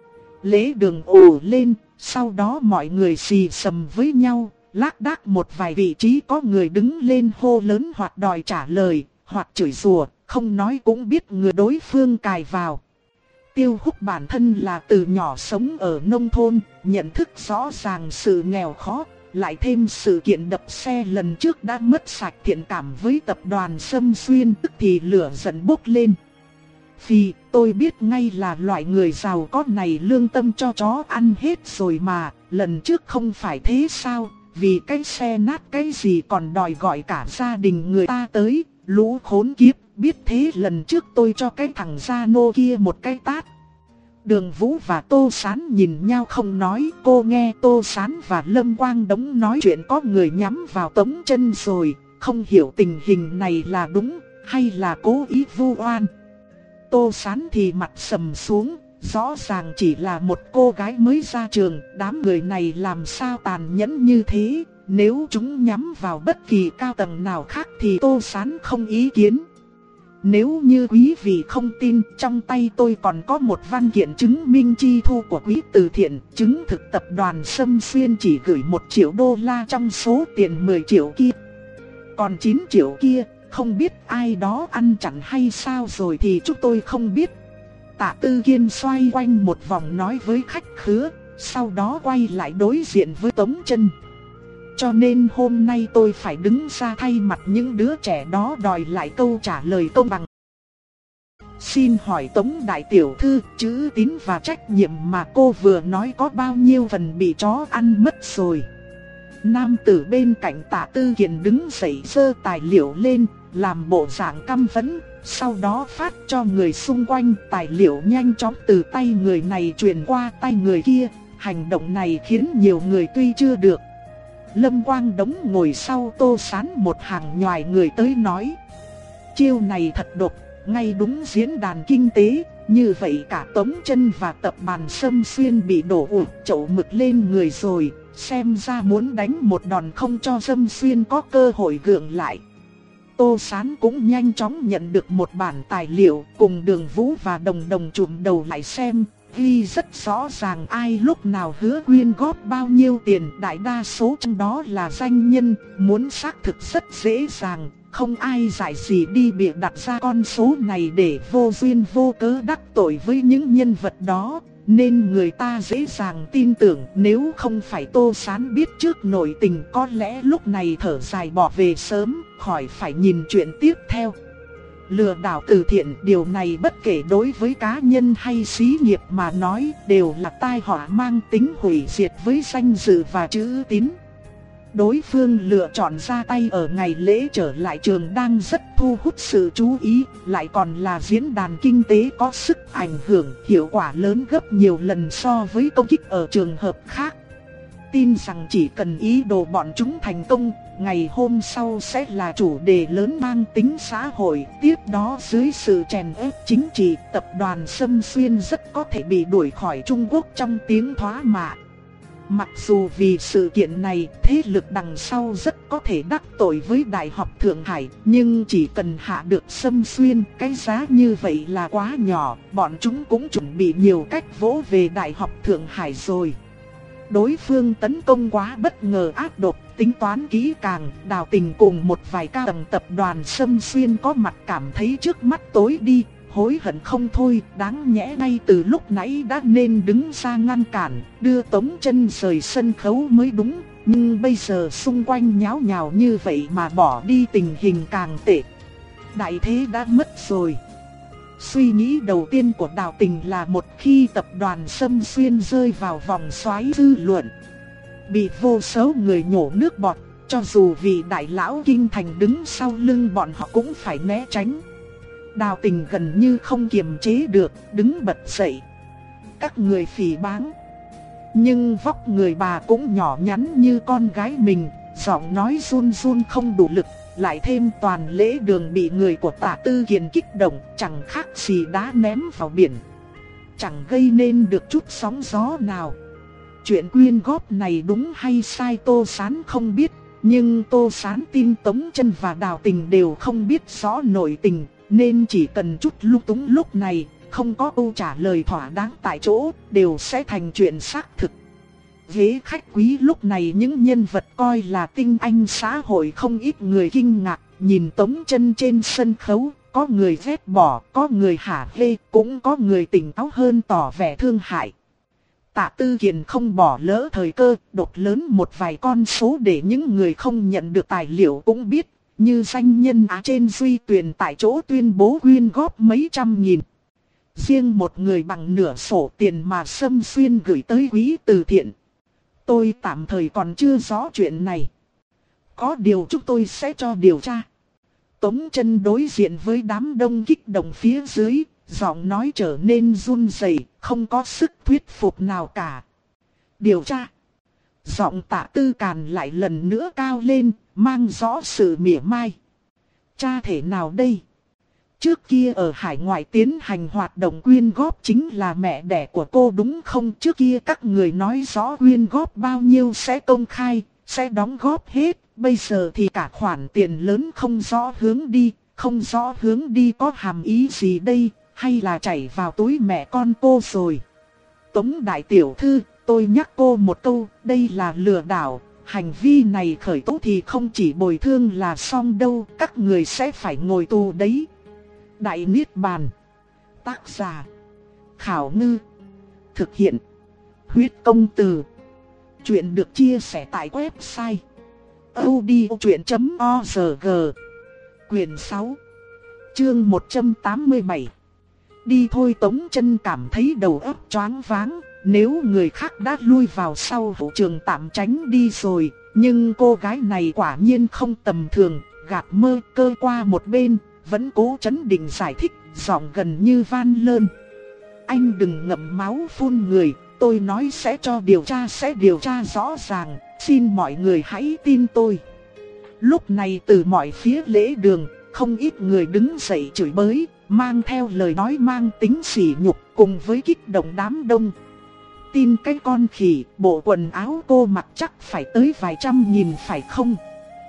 Lễ đường ồ lên, sau đó mọi người xì xầm với nhau, lác đác một vài vị trí có người đứng lên hô lớn hoặc đòi trả lời, hoặc chửi rủa, không nói cũng biết người đối phương cài vào. Tiêu Húc bản thân là từ nhỏ sống ở nông thôn, nhận thức rõ ràng sự nghèo khó, lại thêm sự kiện đập xe lần trước đã mất sạch thiện cảm với tập đoàn Sâm Xuyên, tức thì lửa giận bốc lên. Vì tôi biết ngay là loại người giàu có này lương tâm cho chó ăn hết rồi mà, lần trước không phải thế sao, vì cái xe nát cái gì còn đòi gọi cả gia đình người ta tới, lũ khốn kiếp, biết thế lần trước tôi cho cái thằng Gia Nô kia một cái tát. Đường Vũ và Tô Sán nhìn nhau không nói. Cô nghe Tô Sán và Lâm Quang Đống nói chuyện có người nhắm vào Tống Chân rồi. Không hiểu tình hình này là đúng hay là cố ý vu oan. Tô Sán thì mặt sầm xuống. Rõ ràng chỉ là một cô gái mới ra trường. Đám người này làm sao tàn nhẫn như thế. Nếu chúng nhắm vào bất kỳ cao tầng nào khác thì Tô Sán không ý kiến. Nếu như quý vị không tin, trong tay tôi còn có một văn kiện chứng minh chi thu của quỹ từ thiện, chứng thực tập đoàn Sâm Xuyên chỉ gửi một triệu đô la trong số tiền mười triệu kia. Còn chín triệu kia, không biết ai đó ăn chặn hay sao rồi thì chúng tôi không biết. Tạ Tư Kiên xoay quanh một vòng nói với khách khứa, sau đó quay lại đối diện với Tống Chân. Cho nên hôm nay tôi phải đứng ra thay mặt những đứa trẻ đó đòi lại câu trả lời công bằng. Xin hỏi Tống đại tiểu thư, chữ tín và trách nhiệm mà cô vừa nói có bao nhiêu phần bị chó ăn mất rồi? Nam tử bên cạnh Tạ Tư Kiền đứng dậy giơ tài liệu lên, làm bộ dạng căm phẫn, sau đó phát cho người xung quanh. Tài liệu nhanh chóng từ tay người này truyền qua tay người kia. Hành động này khiến nhiều người tuy chưa được. Lâm Quang Đống ngồi sau Tô Sán một hàng nhoài người tới nói: chiêu này thật độc, ngay đúng diễn đàn kinh tế. Như vậy cả Tống Chân và tập đoàn Sâm Xuyên bị đổ ụt chậu mực lên người rồi. Xem ra muốn đánh một đòn không cho Sâm Xuyên có cơ hội gượng lại. Tô Sán cũng nhanh chóng nhận được một bản tài liệu, cùng Đường Vũ và Đồng Đồng chụm đầu lại xem. Ghi rất rõ ràng ai lúc nào hứa quyên góp bao nhiêu tiền, đại đa số trong đó là danh nhân, muốn xác thực rất dễ dàng, không ai dại gì đi bịa đặt ra con số này để vô duyên vô cớ đắc tội với những nhân vật đó, nên người ta dễ dàng tin tưởng. Nếu không phải Tô Sán biết trước nội tình, có lẽ lúc này thở dài bỏ về sớm, khỏi phải nhìn chuyện tiếp theo. Lừa đảo từ thiện, điều này bất kể đối với cá nhân hay xí nghiệp mà nói đều là tai họa mang tính hủy diệt với danh dự và chữ tín. Đối phương lựa chọn ra tay ở ngày lễ trở lại trường đang rất thu hút sự chú ý, lại còn là diễn đàn kinh tế có sức ảnh hưởng, hiệu quả lớn gấp nhiều lần so với công kích ở trường hợp khác. Tin rằng chỉ cần ý đồ bọn chúng thành công, ngày hôm sau sẽ là chủ đề lớn mang tính xã hội. Tiếp đó dưới sự chèn ép chính trị, tập đoàn Sâm Xuyên rất có thể bị đuổi khỏi Trung Quốc trong tiếng thoá mạ. Mặc dù vì sự kiện này, thế lực đằng sau rất có thể đắc tội với Đại học Thượng Hải, nhưng chỉ cần hạ được Sâm Xuyên, cái giá như vậy là quá nhỏ, bọn chúng cũng chuẩn bị nhiều cách vỗ về Đại học Thượng Hải rồi. Đối phương tấn công quá bất ngờ ác độc, tính toán kỹ càng. Đào Tình cùng một vài cao tầng tập đoàn Sâm Xuyên có mặt cảm thấy trước mắt tối đi, hối hận không thôi. Đáng nhẽ ngay từ lúc nãy đã nên đứng ra ngăn cản, đưa Tống Chân rời sân khấu mới đúng. Nhưng bây giờ xung quanh nháo nhào như vậy mà bỏ đi, tình hình càng tệ. Đại thế đã mất rồi. Suy nghĩ đầu tiên của Đào Tình là một khi tập đoàn Sâm Xuyên rơi vào vòng xoáy dư luận, bị vô số người nhổ nước bọt, cho dù vị đại lão kinh thành đứng sau lưng bọn họ cũng phải né tránh. Đào Tình gần như không kiềm chế được, đứng bật dậy. Các người phỉ báng. Nhưng vóc người bà cũng nhỏ nhắn như con gái mình, giọng nói run run không đủ lực. Lại thêm toàn lễ đường bị người của Tạ Tư Kiền kích động, chẳng khác gì đá ném vào biển, chẳng gây nên được chút sóng gió nào. Chuyện quyên góp này đúng hay sai Tô Sán không biết, nhưng Tô Sán tin Tống Chân và Đào Tình đều không biết rõ nội tình, nên chỉ cần chút lung túng lúc này, không có câu trả lời thỏa đáng tại chỗ, đều sẽ thành chuyện xác thực. Ghế khách quý lúc này những nhân vật coi là tinh anh xã hội không ít người kinh ngạc, nhìn Tống Chân trên sân khấu, có người ghét bỏ, có người hả hê, cũng có người tỉnh táo hơn tỏ vẻ thương hại. Tạ Tư Kiền không bỏ lỡ thời cơ, đột lớn một vài con số để những người không nhận được tài liệu cũng biết, như danh nhân Á trên Duy Tuyền tại chỗ tuyên bố quyên góp mấy trăm nghìn. Riêng một người bằng nửa sổ tiền mà Sâm Xuyên gửi tới quỹ từ thiện. Tôi tạm thời còn chưa rõ chuyện này. Có điều chúng tôi sẽ cho điều tra. Tống Chân đối diện với đám đông kích động phía dưới, giọng nói trở nên run rẩy, không có sức thuyết phục nào cả. Điều tra. Giọng Tạ Tư Càn lại lần nữa cao lên, mang rõ sự mỉa mai. Cha thể nào đây? Trước kia ở hải ngoại tiến hành hoạt động quyên góp chính là mẹ đẻ của cô đúng không? Trước kia các người nói rõ quyên góp bao nhiêu sẽ công khai, sẽ đóng góp hết. Bây giờ thì cả khoản tiền lớn không rõ hướng đi, không rõ hướng đi có hàm ý gì đây, hay là chảy vào túi mẹ con cô rồi? Tống đại tiểu thư, tôi nhắc cô một câu, đây là lừa đảo. Hành vi này khởi tố thì không chỉ bồi thương là xong đâu, các người sẽ phải ngồi tù đấy. Đại Niết Bàn. Tác giả Khảo Ngư. Thực hiện Huyết Công Từ. Chuyện được chia sẻ tại website audiochuyện chấm org. Quyền sáu, chương một trăm tám mươi bảy. Đi thôi. Tống Chân cảm thấy đầu óc choáng váng. Nếu người khác đã lui vào sau hậu trường tạm tránh đi rồi, nhưng cô gái này quả nhiên không tầm thường, gạt mơ cơ qua một bên, vẫn cố trấn định giải thích, giọng gần như van lơn. Anh đừng ngậm máu phun người, tôi nói sẽ cho điều tra sẽ điều tra rõ ràng, xin mọi người hãy tin tôi. Lúc này từ mọi phía lễ đường, không ít người đứng dậy chửi bới, mang theo lời nói mang tính sỉ nhục cùng với kích động đám đông. Tin cái con khỉ, bộ quần áo cô mặc chắc phải tới vài trăm nghìn phải không?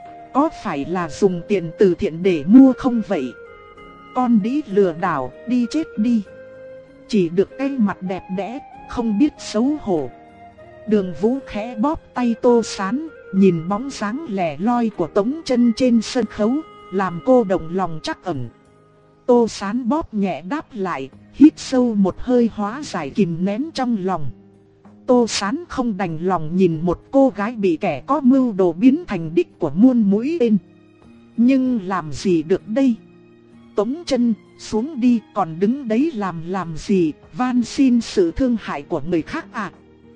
Có phải là dùng tiền từ thiện để mua không vậy? Con đĩ lừa đảo, đi chết đi. Chỉ được cái mặt đẹp đẽ, không biết xấu hổ. Đường Vũ khẽ bóp tay Tô Sán, nhìn bóng dáng lẻ loi của Tống Chân trên sân khấu, làm cô động lòng trắc ẩn. Tô Sán bóp nhẹ đáp lại, hít sâu một hơi hóa giải kìm nén trong lòng. Tô Sán không đành lòng nhìn một cô gái bị kẻ có mưu đồ biến thành đích của muôn mũi tên. Nhưng làm gì được đây? Tống Chân, xuống đi, còn đứng đấy làm làm gì, van xin sự thương hại của người khác à?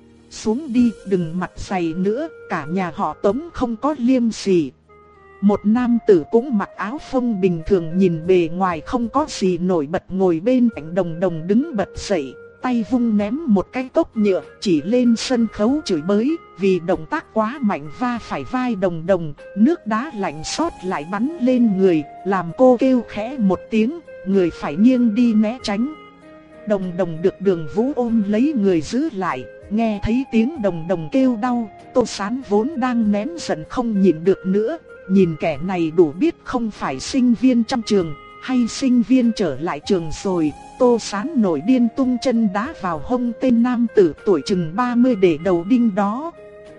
Xuống đi, đừng mặt dày nữa, cả nhà họ Tống không có liêm sỉ. Một nam tử cũng mặc áo phông bình thường nhìn bề ngoài không có gì nổi bật ngồi bên cạnh Đồng Đồng đứng bật dậy, tay vung ném một cái cốc nhựa chỉ lên sân khấu chửi bới, vì động tác quá mạnh va phải vai Đồng Đồng, nước đá lạnh xót lại bắn lên người, làm cô kêu khẽ một tiếng, người phải nghiêng đi né tránh. Đồng Đồng được Đường Vũ ôm lấy người giữ lại, nghe thấy tiếng Đồng Đồng kêu đau, Tô Sán vốn đang nén giận không nhịn được nữa, nhìn kẻ này đủ biết không phải sinh viên trong trường, hay sinh viên trở lại trường rồi. Tô Sán nổi điên tung chân đá vào hông tên nam tử tuổi chừng ba mươi để đầu đinh đó.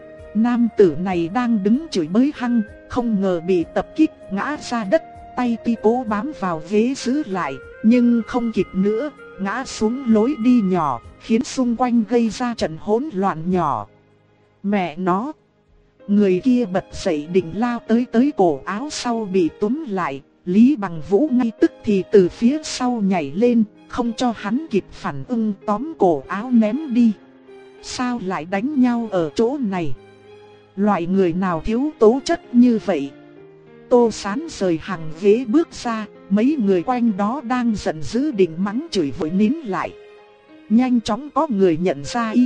Nam tử này đang đứng chửi bới hăng, không ngờ bị tập kích ngã ra đất, tay tuy cố bám vào ghế giữ lại, nhưng không kịp nữa, ngã xuống lối đi nhỏ, khiến xung quanh gây ra trận hỗn loạn nhỏ. Mẹ nó! Người kia bật dậy định lao tới tới cổ áo sau bị túm lại, Lý Bằng Vũ ngay tức thì từ phía sau nhảy lên, không cho hắn kịp phản ứng tóm cổ áo ném đi. Sao lại đánh nhau ở chỗ này? Loại người nào thiếu tố chất như vậy? Tô Sán rời hàng ghế bước ra, mấy người quanh đó đang giận dữ định mắng chửi vội nín lại. Nhanh chóng có người nhận ra y.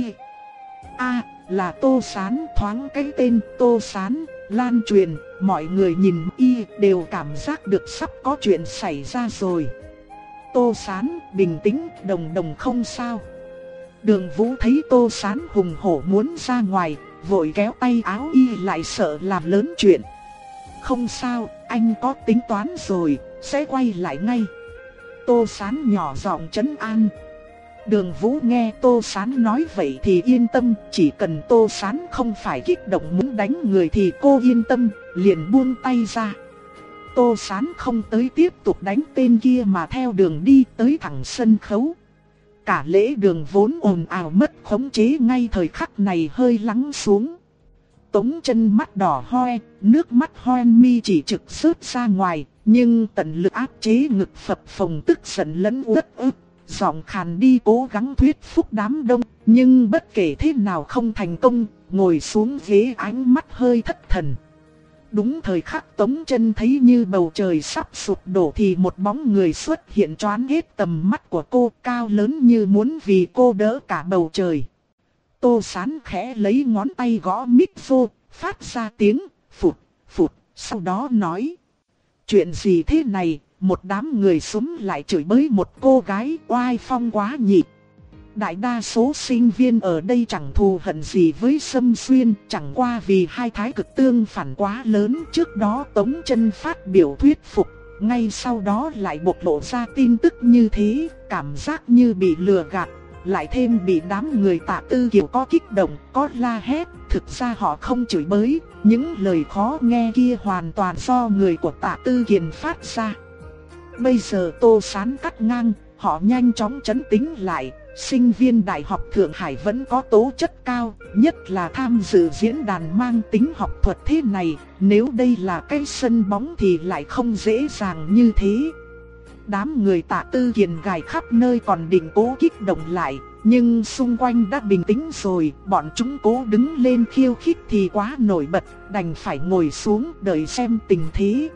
A, là Tô Sán. Thoáng cái tên Tô Sán lan truyền, mọi người nhìn y đều cảm giác được sắp có chuyện xảy ra rồi. Tô Sán, bình tĩnh, Đồng Đồng không sao. Đường Vũ thấy Tô Sán hùng hổ muốn ra ngoài, vội kéo tay áo y lại sợ làm lớn chuyện. Không sao, anh có tính toán rồi, sẽ quay lại ngay. Tô Sán nhỏ giọng trấn an. Đường Vũ nghe Tô Sán nói vậy thì yên tâm, chỉ cần Tô Sán không phải kích động muốn đánh người thì cô yên tâm, liền buông tay ra. Tô Sán không tới tiếp tục đánh tên kia mà theo đường đi tới thẳng sân khấu. Cả lễ đường vốn ồn ào mất khống chế ngay thời khắc này hơi lắng xuống. Tống Chân mắt đỏ hoe, nước mắt hoen mi chỉ trực rớt ra ngoài, nhưng tận lực áp chế ngực phập phồng tức giận lẫn uất ức. Giọng khàn đi cố gắng thuyết phục đám đông, nhưng bất kể thế nào không thành công, ngồi xuống ghế ánh mắt hơi thất thần. Đúng thời khắc Tống Chân thấy như bầu trời sắp sụp đổ thì một bóng người xuất hiện choán hết tầm mắt của cô, cao lớn như muốn vì cô đỡ cả bầu trời. Tô Sán khẽ lấy ngón tay gõ mic vô, phát ra tiếng phụt phụt, sau đó nói: chuyện gì thế này, một đám người xúm lại chửi bới một cô gái, oai phong quá nhỉ. Đại đa số sinh viên ở đây chẳng thù hận gì với Sâm Xuyên, chẳng qua vì hai thái cực tương phản quá lớn. Trước đó Tống Chân phát biểu thuyết phục, ngay sau đó lại bộc lộ ra tin tức như thế, cảm giác như bị lừa gạt. Lại thêm bị đám người Tạ Tư Kiều có kích động, có la hét. Thực ra họ không chửi bới, những lời khó nghe kia hoàn toàn do người của Tạ Tư Kiền phát ra. Bây giờ Tô Sán cắt ngang, họ nhanh chóng trấn tĩnh lại. Sinh viên Đại học Thượng Hải vẫn có tố chất cao, nhất là tham dự diễn đàn mang tính học thuật thế này. Nếu đây là cái sân bóng thì lại không dễ dàng như thế. Đám người Tạ Tư Kiền gài khắp nơi còn định cố kích động lại, nhưng xung quanh đã bình tĩnh rồi. Bọn chúng cố đứng lên khiêu khích thì quá nổi bật, đành phải ngồi xuống đợi xem tình thế.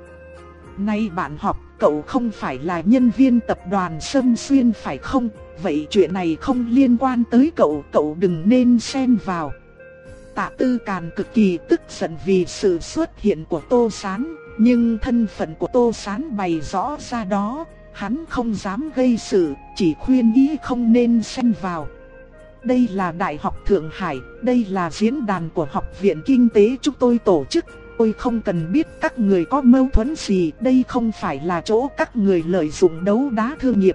Này bạn học, cậu không phải là nhân viên tập đoàn Sâm Xuyên phải không? Vậy chuyện này không liên quan tới cậu, cậu đừng nên xen vào. Tạ Tư Càn cực kỳ tức giận vì sự xuất hiện của Tô Sán, nhưng thân phận của Tô Sán bày rõ ra đó, hắn không dám gây sự, chỉ khuyên ý không nên xen vào. Đây là Đại học Thượng Hải, đây là diễn đàn của Học viện Kinh tế chúng tôi tổ chức. Tôi không cần biết các người có mâu thuẫn gì, đây không phải là chỗ các người lợi dụng đấu đá thương nghiệp.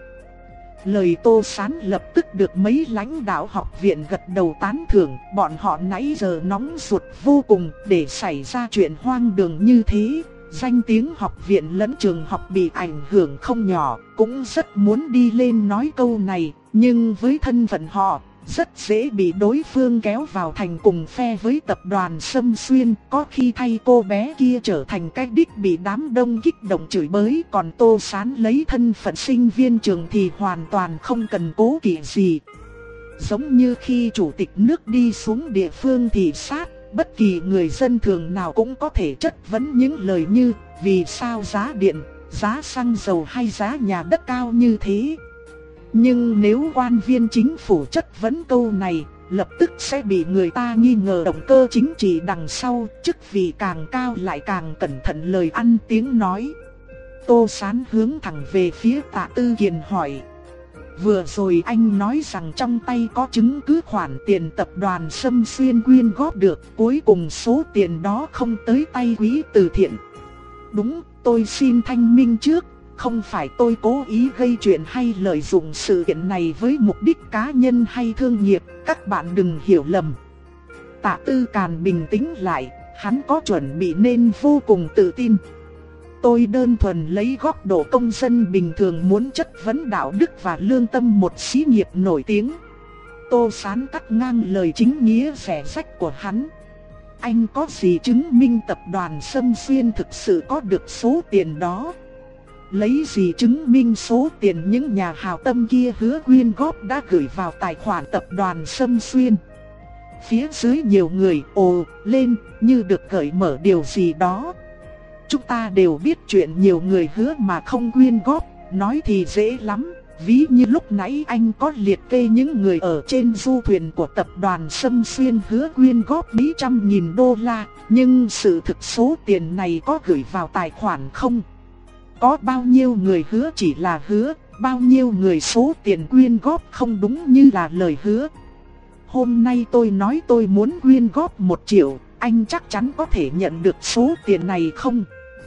Lời Tô Sán lập tức được mấy lãnh đạo học viện gật đầu tán thưởng, bọn họ nãy giờ nóng ruột vô cùng để xảy ra chuyện hoang đường như thế. Danh tiếng học viện lẫn trường học bị ảnh hưởng không nhỏ, cũng rất muốn đi lên nói câu này, nhưng với thân phận họ, rất dễ bị đối phương kéo vào thành cùng phe với tập đoàn Sâm Xuyên. Có khi thay cô bé kia trở thành cái đích bị đám đông kích động chửi bới. Còn Tô Sán lấy thân phận sinh viên trường thì hoàn toàn không cần cố kỵ gì. Giống như khi chủ tịch nước đi xuống địa phương thị sát, bất kỳ người dân thường nào cũng có thể chất vấn những lời như: vì sao giá điện, giá xăng dầu hay giá nhà đất cao như thế. Nhưng nếu quan viên chính phủ chất vấn câu này, lập tức sẽ bị người ta nghi ngờ động cơ chính trị đằng sau, chức vị càng cao lại càng cẩn thận lời ăn tiếng nói. Tô Sán hướng thẳng về phía Tạ Tư Kiền hỏi: vừa rồi anh nói rằng trong tay có chứng cứ khoản tiền tập đoàn Sâm Xuyên quyên góp được, cuối cùng số tiền đó không tới tay quỹ từ thiện. Đúng, tôi xin thanh minh trước. Không phải tôi cố ý gây chuyện hay lợi dụng sự kiện này với mục đích cá nhân hay thương nghiệp, các bạn đừng hiểu lầm. Tạ Tư Càn bình tĩnh lại, hắn có chuẩn bị nên vô cùng tự tin. Tôi đơn thuần lấy góc độ công dân bình thường muốn chất vấn đạo đức và lương tâm một xí nghiệp nổi tiếng. Tô Sán cắt ngang lời chính nghĩa rẻ rách của hắn. Anh có gì chứng minh tập đoàn Sâm Xuyên thực sự có được số tiền đó? Lấy gì chứng minh số tiền những nhà hào tâm kia hứa quyên góp đã gửi vào tài khoản tập đoàn Sâm Xuyên? Phía dưới nhiều người ồ lên như được gợi mở điều gì đó. Chúng ta đều biết chuyện nhiều người hứa mà không quyên góp, nói thì dễ lắm. Ví như lúc nãy anh có liệt kê những người ở trên du thuyền của tập đoàn Sâm Xuyên hứa quyên góp mấy trăm nghìn đô la. Nhưng sự thực số tiền này có gửi vào tài khoản không? Có bao nhiêu người hứa chỉ là hứa, bao nhiêu người số tiền quyên góp không đúng như là lời hứa. Hôm nay tôi nói tôi muốn quyên góp một triệu, anh chắc chắn có thể nhận được số tiền này không?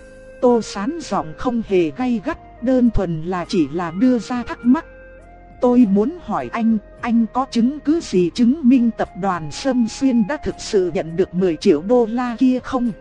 Tô Sán giọng không hề gay gắt, đơn thuần là chỉ là đưa ra thắc mắc. Tôi muốn hỏi anh, anh có chứng cứ gì chứng minh tập đoàn Sâm Xuyên đã thực sự nhận được mười triệu đô la kia không?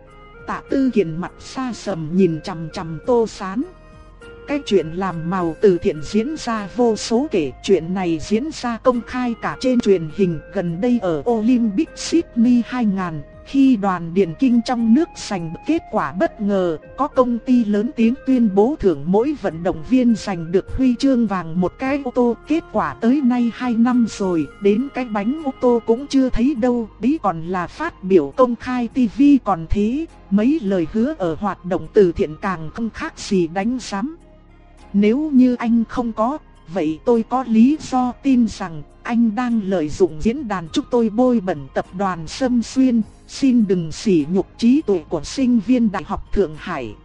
Tạ Tư Kiền mặt xa sầm nhìn chằm chằm Tô Sán. Cái chuyện làm màu từ thiện diễn ra vô số kể, chuyện này diễn ra công khai cả trên truyền hình. Gần đây ở Olympic Sydney hai không không không, Khi đoàn điện kinh trong nước giành được kết quả bất ngờ, có công ty lớn tiếng tuyên bố thưởng mỗi vận động viên giành được huy chương vàng một cái ô tô. Kết quả tới nay hai năm rồi, đến cái bánh ô tô cũng chưa thấy đâu. Đấy còn là phát biểu công khai ti vi còn thế, mấy lời hứa ở hoạt động từ thiện càng không khác gì đánh giám. Nếu như anh không có, vậy tôi có lý do tin rằng anh đang lợi dụng diễn đàn chúng tôi bôi bẩn tập đoàn Sâm Xuyên. Xin đừng sỉ nhục trí tuệ của sinh viên Đại học Thượng Hải.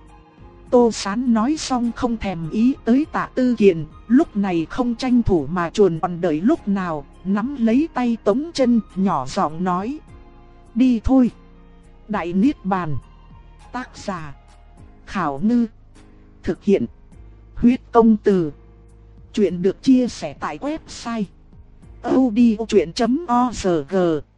Tô Sán nói xong không thèm ý tới Tạ Tư Kiền, lúc này không tranh thủ mà chuồn còn đợi lúc nào, nắm lấy tay Tống Chân, nhỏ giọng nói: đi thôi. Đại Niết Bàn. Tác giả: Khảo Ngư. Thực hiện: Huyết Công Từ. Chuyện được chia sẻ tại website audiochuyện chấm org.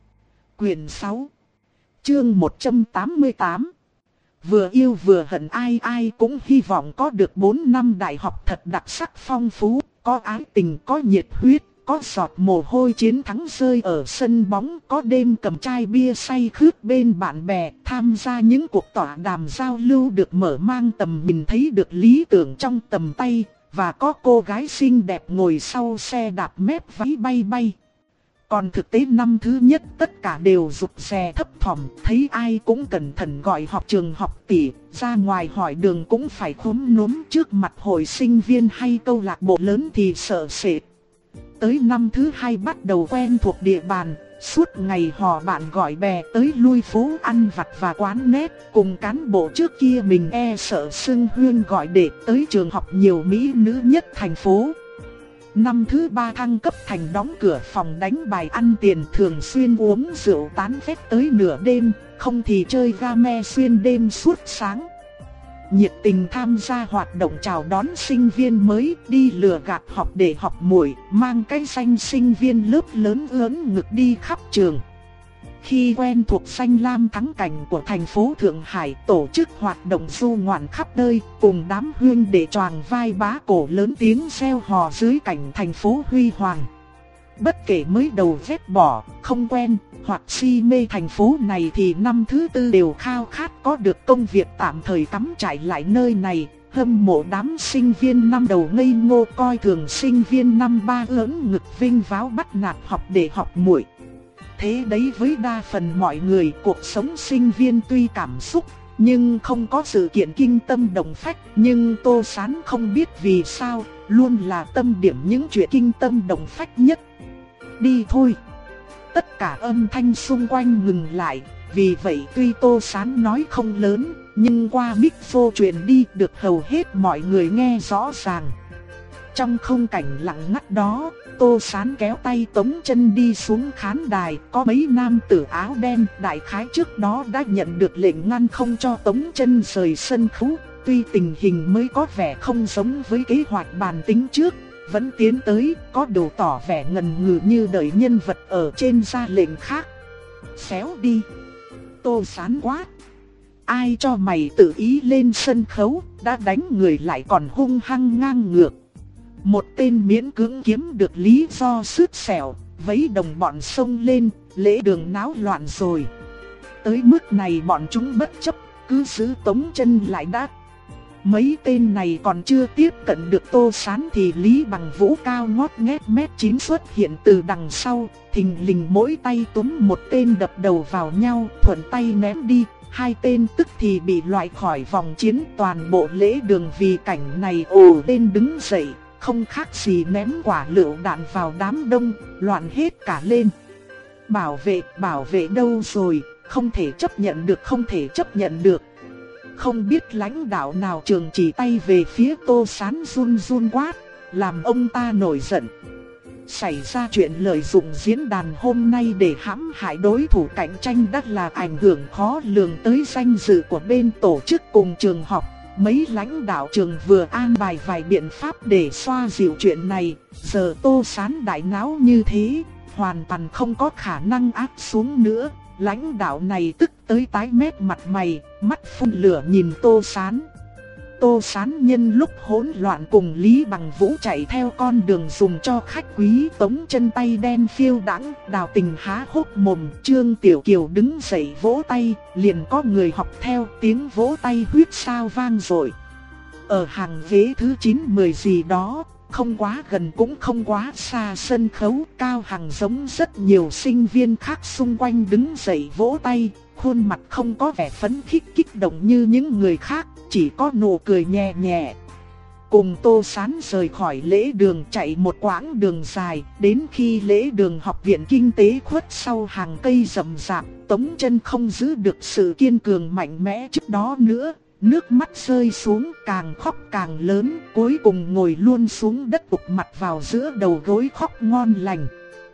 Quyền sáu, chương một trăm tám mươi tám. Vừa yêu vừa hận, ai ai cũng hy vọng có được bốn năm đại học thật đặc sắc phong phú, có ái tình, có nhiệt huyết, có giọt mồ hôi chiến thắng rơi ở sân bóng, có đêm cầm chai bia say khướt bên bạn bè, tham gia những cuộc tọa đàm giao lưu được mở mang tầm nhìn, thấy được lý tưởng trong tầm tay, và có cô gái xinh đẹp ngồi sau xe đạp mép váy bay bay. Còn thực tế năm thứ nhất tất cả đều rụt rè thấp thỏm, thấy ai cũng cẩn thận gọi học trường học tỷ, ra ngoài hỏi đường cũng phải khúm núm, trước mặt hội sinh viên hay câu lạc bộ lớn thì sợ sệt. Tới năm thứ hai bắt đầu quen thuộc địa bàn, suốt ngày hò bạn gọi bè tới lui phố ăn vặt và quán nét, cùng cán bộ trước kia mình e sợ xưng huyên gọi để tới trường học nhiều mỹ nữ nhất thành phố. Năm thứ ba thăng cấp thành đóng cửa phòng đánh bài ăn tiền, thường xuyên uống rượu tán phét tới nửa đêm, không thì chơi game xuyên đêm suốt sáng. Nhiệt tình tham gia hoạt động chào đón sinh viên mới, đi lừa gạt học để học muội, mang cái danh sinh viên lớp lớn ưỡn ngực đi khắp trường. Khi quen thuộc xanh lam thắng cảnh của thành phố Thượng Hải, tổ chức hoạt động du ngoạn khắp nơi, cùng đám huynh đệ choàng vai bá cổ lớn tiếng reo hò dưới cảnh thành phố huy hoàng. Bất kể mới đầu ghét bỏ, không quen, hoặc si mê thành phố này thì năm thứ tư đều khao khát có được công việc tạm thời cắm trại lại nơi này, hâm mộ đám sinh viên năm đầu ngây ngô coi thường sinh viên năm ba ưỡn ngực vinh váo bắt nạt học để học muội. Thế đấy, với đa phần mọi người, cuộc sống sinh viên tuy cảm xúc, nhưng không có sự kiện kinh tâm động phách. Nhưng Tô Sán không biết vì sao, luôn là tâm điểm những chuyện kinh tâm động phách nhất. Đi thôi. Tất cả âm thanh xung quanh ngừng lại, vì vậy tuy Tô Sán nói không lớn, nhưng qua micro truyền đi được hầu hết mọi người nghe rõ ràng. Trong không cảnh lặng ngắt đó, Tô Sán kéo tay Tống Chân đi xuống khán đài, có mấy nam tử áo đen đại khái trước đó đã nhận được lệnh ngăn không cho Tống Chân rời sân khấu. Tuy tình hình mới có vẻ không giống với kế hoạch bàn tính trước, vẫn tiến tới, có đồ tỏ vẻ ngần ngừ như đợi nhân vật ở trên ra lệnh khác. Xéo đi. Tô Sán quát. Ai cho mày tự ý lên sân khấu, đã đánh người lại còn hung hăng ngang ngược. Một tên miễn cưỡng kiếm được lý do sứt sẹo, vấy đồng bọn xông lên, lễ đường náo loạn rồi. Tới mức này bọn chúng bất chấp, cứ giữ Tống Chân lại đã. Mấy tên này còn chưa tiếp cận được Tô Sán thì Lý Bằng Vũ cao ngót nghét mét chín xuất hiện từ đằng sau, thình lình mỗi tay túm một tên đập đầu vào nhau, thuận tay ném đi. Hai tên tức thì bị loại khỏi vòng chiến, toàn bộ lễ đường vì cảnh này ồ lên đứng dậy, không khác gì ném quả lựu đạn vào đám đông, loạn hết cả lên. Bảo vệ, bảo vệ đâu rồi, không thể chấp nhận được, không thể chấp nhận được. Không biết lãnh đạo nào trường chỉ tay về phía Tô Sán run run quát, làm ông ta nổi giận. Xảy ra chuyện lợi dụng diễn đàn hôm nay để hãm hại đối thủ cạnh tranh đã là ảnh hưởng khó lường tới danh dự của bên tổ chức cùng trường học. Mấy lãnh đạo trường vừa an bài vài biện pháp để xoa dịu chuyện này, giờ Tô Sán đại náo như thế, hoàn toàn không có khả năng áp xuống nữa. Lãnh đạo này tức tới tái mét mặt mày, mắt phun lửa nhìn Tô Sán. Tô Sán nhân lúc hỗn loạn cùng Lý Bằng Vũ chạy theo con đường dùng cho khách quý, Tống Chân tay đen phiêu đãng, Đào Tình há hốc mồm, Trương Tiểu Kiều đứng dậy vỗ tay, liền có người học theo, tiếng vỗ tay huýt sao vang dội. Ở hàng ghế thứ chín mười gì đó, không quá gần cũng không quá xa sân khấu, Cao Hằng giống rất nhiều sinh viên khác xung quanh đứng dậy vỗ tay, khuôn mặt không có vẻ phấn khích kích động như những người khác, chỉ có nụ cười nhẹ nhẹ. Cùng Tô Sán rời khỏi lễ đường chạy một quãng đường dài, đến khi lễ đường học viện kinh tế khuất sau hàng cây rậm rạp, Tống Chân không giữ được sự kiên cường mạnh mẽ trước đó nữa, nước mắt rơi xuống càng khóc càng lớn, cuối cùng ngồi luôn xuống đất ụp mặt vào giữa đầu gối khóc ngon lành.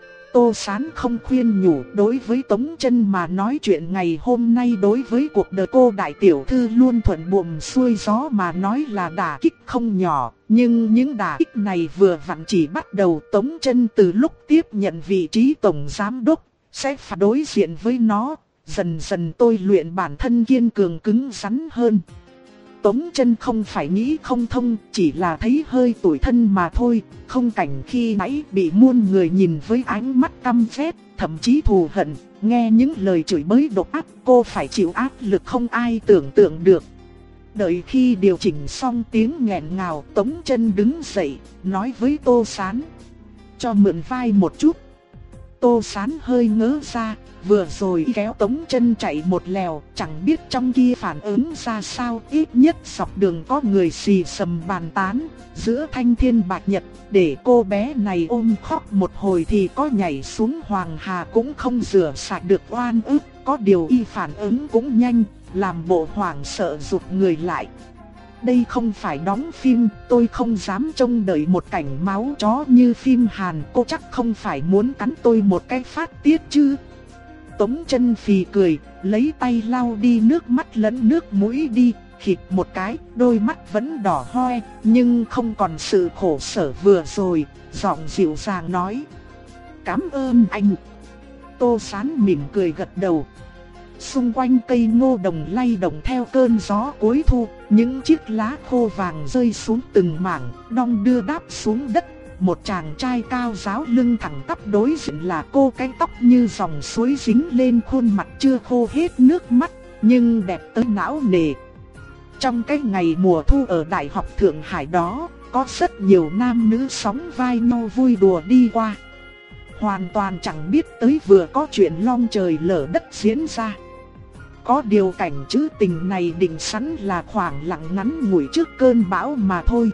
Tô Sán không khuyên nhủ, đối với Tống Chân mà nói chuyện ngày hôm nay đối với cuộc đời cô đại tiểu thư luôn thuận buồm xuôi gió mà nói là đả kích không nhỏ, nhưng những đả kích này vừa vặn chỉ bắt đầu. Tống Chân từ lúc tiếp nhận vị trí tổng giám đốc sẽ phải đối diện với nó, dần dần tôi luyện bản thân kiên cường cứng rắn hơn. Tống Chân không phải nghĩ không thông, chỉ là thấy hơi tủi thân mà thôi. Không cảnh khi nãy bị muôn người nhìn với ánh mắt căm ghét, thậm chí thù hận, nghe những lời chửi bới độc ác, cô phải chịu áp lực không ai tưởng tượng được. Đợi khi điều chỉnh xong tiếng nghẹn ngào, Tống Chân đứng dậy, nói với Tô Sán: "Cho mượn vai một chút." Tô Sán hơi ngớ ra, vừa rồi kéo Tống Chân chạy một lèo, chẳng biết trong kia phản ứng ra sao, ít nhất dọc đường có người xì xầm bàn tán, giữa thanh thiên bạch nhật, để cô bé này ôm khóc một hồi thì có nhảy xuống Hoàng Hà cũng không rửa sạch được oan ức, có điều y phản ứng cũng nhanh, làm bộ hoảng sợ rụt người lại. Đây không phải đóng phim, tôi không dám trông đợi một cảnh máu chó như phim Hàn, cô chắc không phải muốn cắn tôi một cái phát tiết chứ. Tống Chân phì cười, lấy tay lau đi nước mắt lẫn nước mũi đi, khịt một cái, đôi mắt vẫn đỏ hoe, nhưng không còn sự khổ sở vừa rồi, giọng dịu dàng nói: "Cảm ơn anh." Tô Sán mỉm cười gật đầu. Xung quanh cây ngô đồng lay động theo cơn gió cuối thu, những chiếc lá khô vàng rơi xuống từng mảng, đong đưa đáp xuống đất. Một chàng trai cao ráo lưng thẳng tắp đối diện là cô, cái tóc như dòng suối dính lên khuôn mặt chưa khô hết nước mắt, nhưng đẹp tới não nề. Trong cái ngày mùa thu ở Đại học Thượng Hải đó, có rất nhiều nam nữ sóng vai nhau vui đùa đi qua. Hoàn toàn chẳng biết tới vừa có chuyện long trời lở đất diễn ra. Có điều cảnh trữ tình này định sẵn là khoảng lặng ngắn ngủi trước cơn bão mà thôi.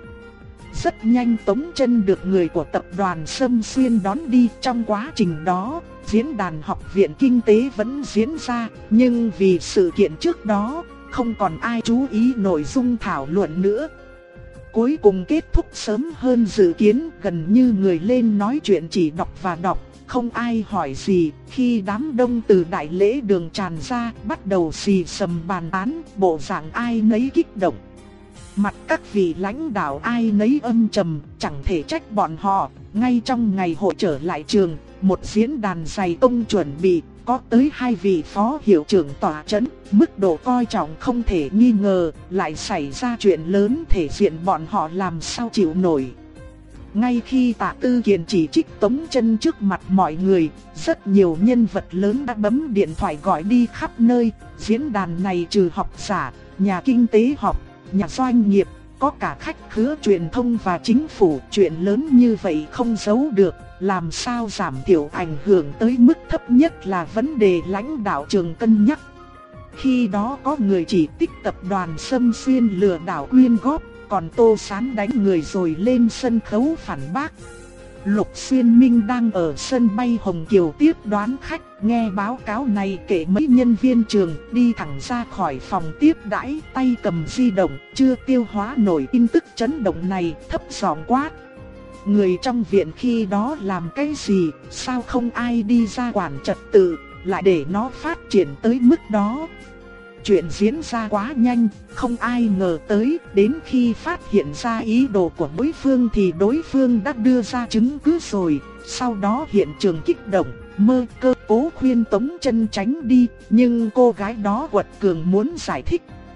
Rất nhanh Tống Chân được người của tập đoàn Sâm Xuyên đón đi. Trong quá trình đó, diễn đàn học viện kinh tế vẫn diễn ra, nhưng vì sự kiện trước đó, không còn ai chú ý nội dung thảo luận nữa. Cuối cùng kết thúc sớm hơn dự kiến, gần như người lên nói chuyện chỉ đọc và đọc, không ai hỏi gì. Khi đám đông từ đại lễ đường tràn ra, bắt đầu xì xầm bàn tán, bộ dạng ai nấy kích động. Mặt các vị lãnh đạo ai nấy âm trầm, chẳng thể trách bọn họ. Ngay trong ngày hội trở lại trường, một diễn đàn dày công chuẩn bị, có tới hai vị phó hiệu trưởng tòa chấn, mức độ coi trọng không thể nghi ngờ, lại xảy ra chuyện lớn thể diện bọn họ làm sao chịu nổi. Ngay khi Tạ Tư Kiền chỉ trích Tống Chân trước mặt mọi người, rất nhiều nhân vật lớn đã bấm điện thoại gọi đi khắp nơi. Diễn đàn này trừ học giả, nhà kinh tế học, nhà doanh nghiệp, có cả khách khứa truyền thông và chính phủ. Chuyện lớn như vậy không giấu được, làm sao giảm thiểu ảnh hưởng tới mức thấp nhất là vấn đề lãnh đạo trường cân nhắc. Khi đó có người chỉ trích tập đoàn Sâm Xuyên lừa đảo quyên góp, còn Tô Sán đánh người rồi lên sân khấu phản bác. Lục Xuyên Minh đang ở sân bay Hồng Kiều tiếp đoán khách, nghe báo cáo này kể mấy nhân viên trường, đi thẳng ra khỏi phòng tiếp đãi, tay cầm di động, chưa tiêu hóa nổi tin tức chấn động này, thấp giọng quát: "Người trong viện khi đó làm cái gì, sao không ai đi ra quản trật tự, lại để nó phát triển tới mức đó?" Chuyện diễn ra quá nhanh, không ai ngờ tới, đến khi phát hiện ra ý đồ của đối phương thì đối phương đã đưa ra chứng cứ rồi. Sau đó hiện trường kích động, Mơ Cơ cố khuyên Tống Chân tránh đi, nhưng cô gái đó quật cường muốn giải thích.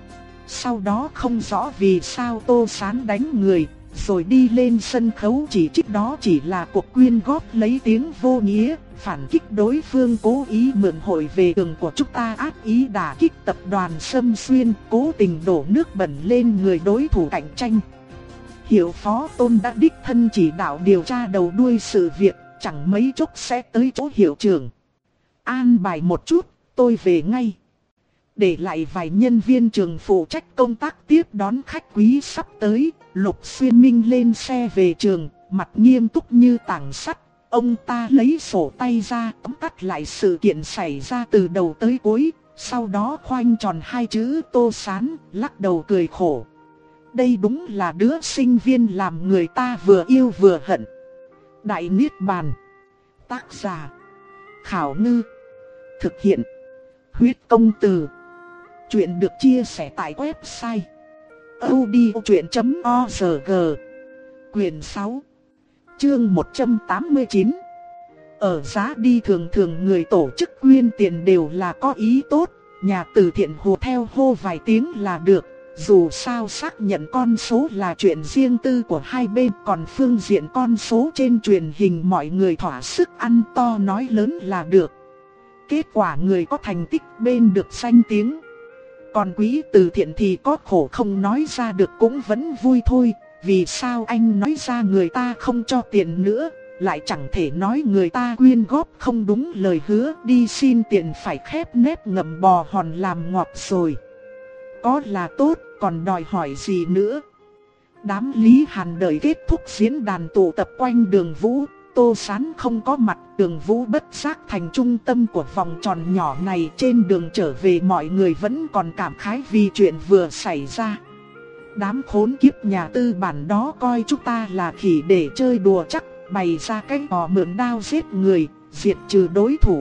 Sau đó không rõ vì sao Tô Sán đánh người, rồi đi lên sân khấu chỉ trích đó chỉ là cuộc quyên góp lấy tiếng vô nghĩa, phản kích đối phương cố ý mượn hội về tường của chúng ta, ác ý đả kích tập đoàn Sâm Xuyên, cố tình đổ nước bẩn lên người đối thủ cạnh tranh. Hiệu phó Tôn đã đích thân chỉ đạo điều tra đầu đuôi sự việc, chẳng mấy chốc sẽ tới chỗ hiệu trưởng. An bài một chút, tôi về ngay. Để lại vài nhân viên trường phụ trách công tác tiếp đón khách quý sắp tới, Lục Xuyên Minh lên xe về trường, mặt nghiêm túc như tảng sắt. Ông ta lấy sổ tay ra, tóm tắt lại sự kiện xảy ra từ đầu tới cuối, sau đó khoanh tròn hai chữ Tô Sán, lắc đầu cười khổ. Đây đúng là đứa sinh viên làm người ta vừa yêu vừa hận. Đại Niết Bàn. Tác giả: Khảo Ngư. Thực hiện: Huyết Công Từ. Chuyện được chia sẻ tại website audiochuyện chấm org. Quyền sáu, chương một trăm tám mươi chín. Ở giá đi thường thường người tổ chức quyên tiền đều là có ý tốt, nhà từ thiện hùa theo hô vài tiếng là được. Dù sao xác nhận con số là chuyện riêng tư của hai bên, còn phương diện con số trên truyền hình mọi người thỏa sức ăn to nói lớn là được. Kết quả người có thành tích bên được danh tiếng. Còn quỹ từ thiện thì có khổ không nói ra được cũng vẫn vui thôi. Vì sao anh nói ra người ta không cho tiền nữa, lại chẳng thể nói người ta quyên góp không đúng lời hứa, đi xin tiền phải khép nép ngậm bò hòn làm ngọt rồi. Có là tốt, còn đòi hỏi gì nữa. Đám Lý Hàn đợi kết thúc diễn đàn tụ tập quanh Đường Vũ. Tô Sán không có mặt, Đường Vũ bất giác thành trung tâm của vòng tròn nhỏ này. Trên đường trở về mọi người vẫn còn cảm khái vì chuyện vừa xảy ra. Đám khốn kiếp nhà tư bản đó coi chúng ta là khỉ để chơi đùa chắc, bày ra cái trò mượn đao giết người, diệt trừ đối thủ.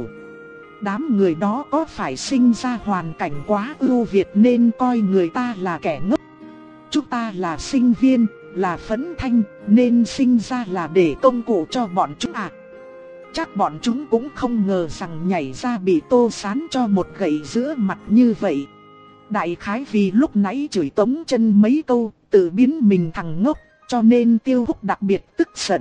Đám người đó có phải sinh ra hoàn cảnh quá ưu việt nên coi người ta là kẻ ngốc? Chúng ta là sinh viên, là phấn thanh, nên sinh ra là để công cụ cho bọn chúng à? Chắc bọn chúng cũng không ngờ rằng nhảy ra bị Tô Sán cho một gậy giữa mặt như vậy. Đại khái vì lúc nãy chửi Tống Chân mấy câu, tự biến mình thằng ngốc, cho nên Tiêu Húc đặc biệt tức giận.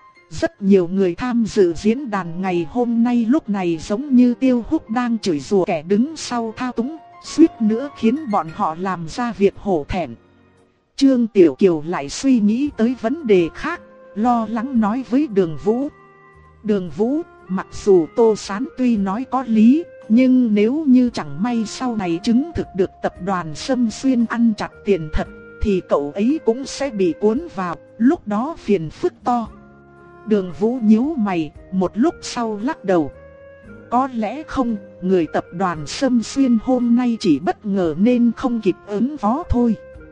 Rất nhiều người tham dự diễn đàn ngày hôm nay lúc này giống như Tiêu Húc đang chửi rủa kẻ đứng sau thao túng, suýt nữa khiến bọn họ làm ra việc hổ thẹn. Trương Tiểu Kiều lại suy nghĩ tới vấn đề khác, lo lắng nói với Đường Vũ. Đường Vũ, mặc dù Tô Sán tuy nói có lý, nhưng nếu như chẳng may sau này chứng thực được tập đoàn Sâm Xuyên ăn chặt tiền thật, thì cậu ấy cũng sẽ bị cuốn vào, lúc đó phiền phức to. Đường Vũ nhíu mày, một lúc sau lắc đầu. Có lẽ không, người tập đoàn Sâm Xuyên hôm nay chỉ bất ngờ nên không kịp ứng phó thôi.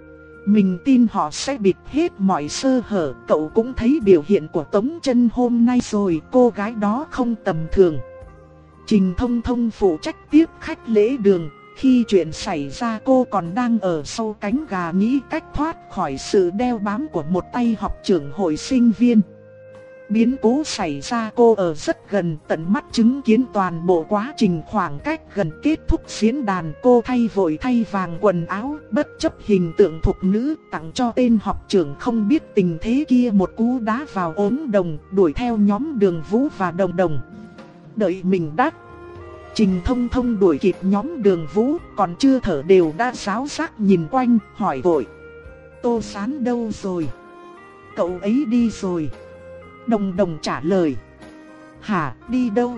Mình tin họ sẽ bịt hết mọi sơ hở, cậu cũng thấy biểu hiện của Tống Chân hôm nay rồi, cô gái đó không tầm thường. Trình Thông Thông phụ trách tiếp khách lễ đường, khi chuyện xảy ra cô còn đang ở sau cánh gà nghĩ cách thoát khỏi sự đeo bám của một tay học trưởng hội sinh viên. Biến cố xảy ra cô ở rất gần, tận mắt chứng kiến toàn bộ quá trình. Khoảng cách gần kết thúc diễn đàn, cô thay vội thay vàng quần áo, bất chấp hình tượng thục nữ, tặng cho tên học trưởng không biết tình thế kia một cú đá vào ốm đồng, đuổi theo nhóm Đường Vũ và Đồng Đồng. Đợi mình đáp, Trình Thông Thông đuổi kịp nhóm Đường Vũ, còn chưa thở đều đã ráo rác nhìn quanh, hỏi vội. Tô Sán đâu rồi? Cậu ấy đi rồi. Đồng Đồng trả lời. Hả, đi đâu?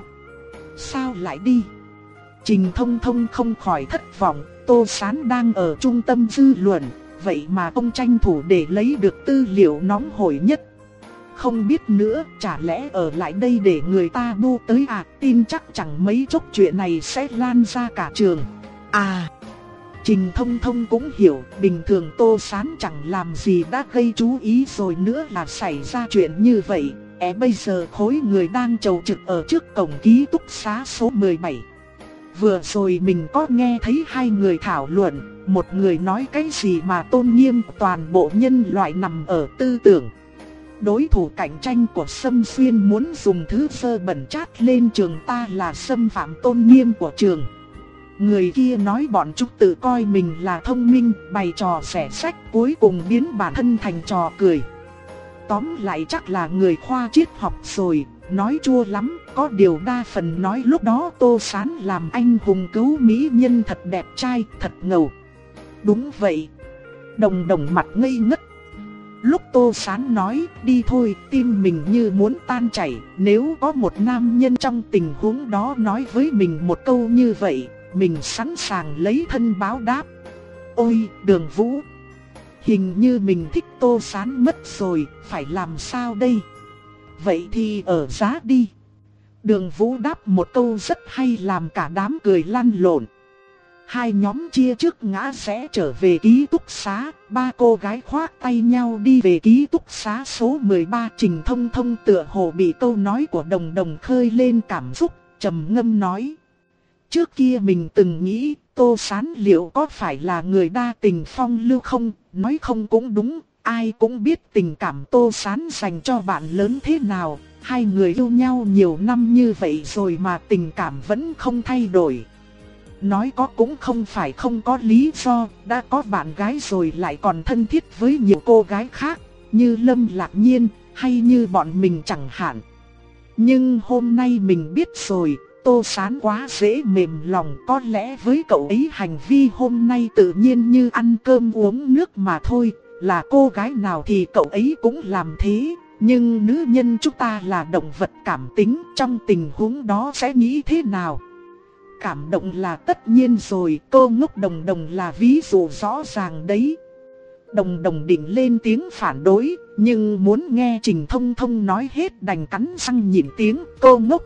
Sao lại đi? Trình Thông Thông không khỏi thất vọng, Tô Sán đang ở trung tâm dư luận, vậy mà ông tranh thủ để lấy được tư liệu nóng hổi nhất. Không biết nữa, chả lẽ ở lại đây để người ta bu tới à? Tin chắc chẳng mấy chốc chuyện này sẽ lan ra cả trường. À, Trình Thông Thông cũng hiểu, bình thường Tô Sán chẳng làm gì đã gây chú ý rồi nữa là xảy ra chuyện như vậy. É bây giờ khối người đang chầu trực ở trước cổng ký túc xá số mười bảy. Vừa rồi mình có nghe thấy hai người thảo luận, một người nói cái gì mà tôn nghiêm toàn bộ nhân loại nằm ở tư tưởng. Đối thủ cạnh tranh của Sâm Xuyên muốn dùng thứ dơ bẩn chát lên trường ta là xâm phạm tôn nghiêm của trường. người kia nói bọn chúng tự coi mình là thông minh, bày trò xẻ sách, cuối cùng biến bản thân thành trò cười. Tóm lại chắc là người khoa triết học rồi, nói chua lắm, có điều đa phần nói lúc đó Tô Sán làm anh hùng cứu mỹ nhân thật đẹp trai, thật ngầu. Đúng vậy. Đồng Đồng mặt ngây ngất. Lúc Tô Sán nói đi thôi, tim mình như muốn tan chảy. Nếu có một nam nhân trong tình huống đó nói với mình một câu như vậy, mình sẵn sàng lấy thân báo đáp. Ôi Đường Vũ, hình như mình thích Tô Sán mất rồi, phải làm sao đây? Vậy thì ở giá đi. Đường Vũ đáp một câu rất hay làm cả đám cười lăn lộn. Hai nhóm chia trước ngã sẽ trở về ký túc xá, ba cô gái khoác tay nhau đi về ký túc xá số mười ba. Trình Thông Thông tựa hồ bị câu nói của Đồng Đồng khơi lên cảm xúc, trầm ngâm nói. Trước kia mình từng nghĩ Tô Sán liệu có phải là người đa tình phong lưu không, nói không cũng đúng, ai cũng biết tình cảm Tô Sán dành cho bạn lớn thế nào. Hai người yêu nhau nhiều năm như vậy rồi mà tình cảm vẫn không thay đổi. Nói có cũng không phải không có lý do, đã có bạn gái rồi lại còn thân thiết với nhiều cô gái khác, như Lâm Lạc Nhiên, hay như bọn mình chẳng hạn. Nhưng hôm nay mình biết rồi, Tô Sán quá dễ mềm lòng, có lẽ với cậu ấy hành vi hôm nay tự nhiên như ăn cơm uống nước mà thôi, là cô gái nào thì cậu ấy cũng làm thế. Nhưng nữ nhân chúng ta là động vật cảm tính, trong tình huống đó sẽ nghĩ thế nào? Cảm động là tất nhiên rồi, cô ngốc Đồng Đồng là ví dụ rõ ràng đấy. Đồng Đồng định lên tiếng phản đối, nhưng muốn nghe Trình Thông Thông nói hết đành cắn răng nhịn tiếng cô ngốc.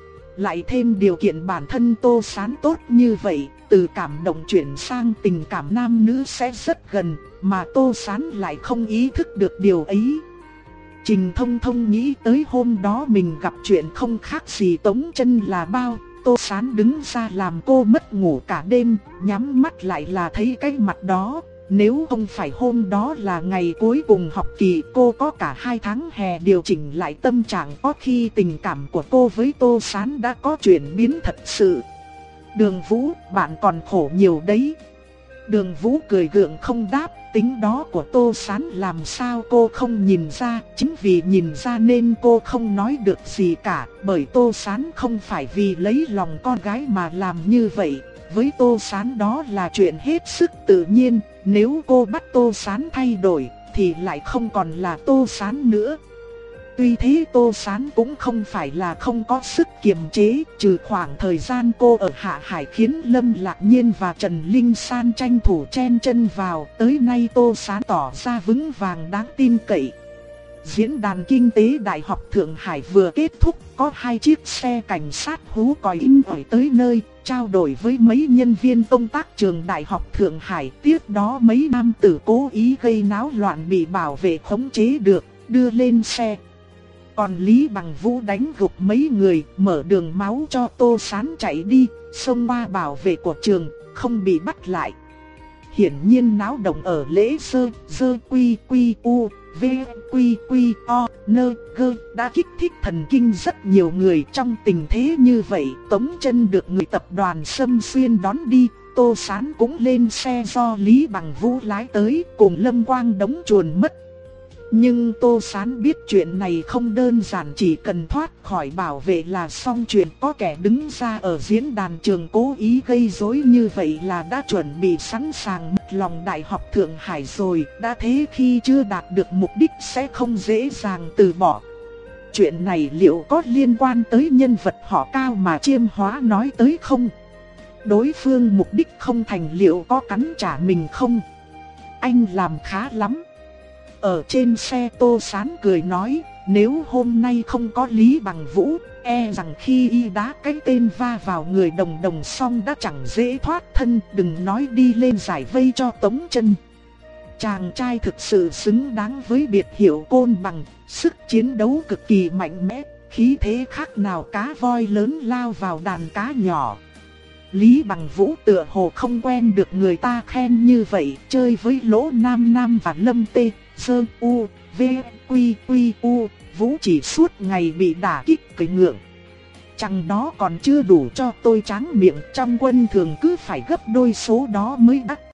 Lại thêm điều kiện bản thân Tô Sán tốt như vậy, từ cảm động chuyển sang tình cảm nam nữ sẽ rất gần, mà Tô Sán lại không ý thức được điều ấy. Trình Thông Thông nghĩ tới hôm đó mình gặp chuyện không khác gì Tống Chân là bao. Tô Sán đứng ra làm cô mất ngủ cả đêm, nhắm mắt lại là thấy cái mặt đó. Nếu không phải hôm đó là ngày cuối cùng học kỳ, cô có cả hai tháng hè điều chỉnh lại tâm trạng, có khi tình cảm của cô với Tô Sán đã có chuyển biến thật sự. Đường Vũ, bạn còn khổ nhiều đấy. Đường Vũ cười gượng không đáp, tính đó của Tô Sán làm sao cô không nhìn ra, chính vì nhìn ra nên cô không nói được gì cả, bởi Tô Sán không phải vì lấy lòng con gái mà làm như vậy, với Tô Sán đó là chuyện hết sức tự nhiên, nếu cô bắt Tô Sán thay đổi thì lại không còn là Tô Sán nữa. Tuy thế Tô Sán cũng không phải là không có sức kiềm chế, trừ khoảng thời gian cô ở Hạ Hải khiến Lâm Lạc Nhiên và Trần Linh San tranh thủ chen chân vào, tới nay Tô Sán tỏ ra vững vàng đáng tin cậy. Diễn đàn kinh tế Đại học Thượng Hải vừa kết thúc, có hai chiếc xe cảnh sát hú còi in ỏi tới nơi, trao đổi với mấy nhân viên công tác trường Đại học Thượng Hải. Tiếp đó mấy nam tử cố ý gây náo loạn bị bảo vệ khống chế được, đưa lên xe. Còn Lý Bằng Vũ đánh gục mấy người, mở đường máu cho Tô Sán chạy đi, xông qua bảo vệ của trường, không bị bắt lại. Hiển nhiên náo động ở lễ sơ, sơ quy quy u, v quy quy o, nơ gơ đã kích thích thần kinh rất nhiều người. Trong tình thế như vậy, Tống Chân được người tập đoàn Sâm Xuyên đón đi, Tô Sán cũng lên xe do Lý Bằng Vũ lái tới, cùng Lâm Quang Đống chuồn mất. Nhưng Tô Sán biết chuyện này không đơn giản chỉ cần thoát khỏi bảo vệ là xong chuyện, có kẻ đứng ra ở diễn đàn trường cố ý gây rối như vậy là đã chuẩn bị sẵn sàng mất lòng Đại học Thượng Hải rồi, đã thế khi chưa đạt được mục đích sẽ không dễ dàng từ bỏ. Chuyện này liệu có liên quan tới nhân vật họ Cao mà Chiêm Hóa nói tới không? Đối phương mục đích không thành liệu có cắn trả mình không? Anh làm khá lắm. Ở trên xe Tô Sán cười nói, nếu hôm nay không có Lý Bằng Vũ, e rằng khi y đá cái tên va vào người Đồng Đồng xong đã chẳng dễ thoát thân, đừng nói đi lên giải vây cho Tống Chân. Chàng trai thực sự xứng đáng với biệt hiệu Côn Bằng, sức chiến đấu cực kỳ mạnh mẽ, khí thế khác nào cá voi lớn lao vào đàn cá nhỏ. Lý Bằng Vũ tựa hồ không quen được người ta khen như vậy, chơi với Lỗ Nam Nam và Lâm Tê, Sơ U, V, Quy, Quy, U, Vũ chỉ suốt ngày bị đả kích cười ngượng. Chẳng đó còn chưa đủ cho tôi tráng miệng, trong quân thường cứ phải gấp đôi số đó mới đắt.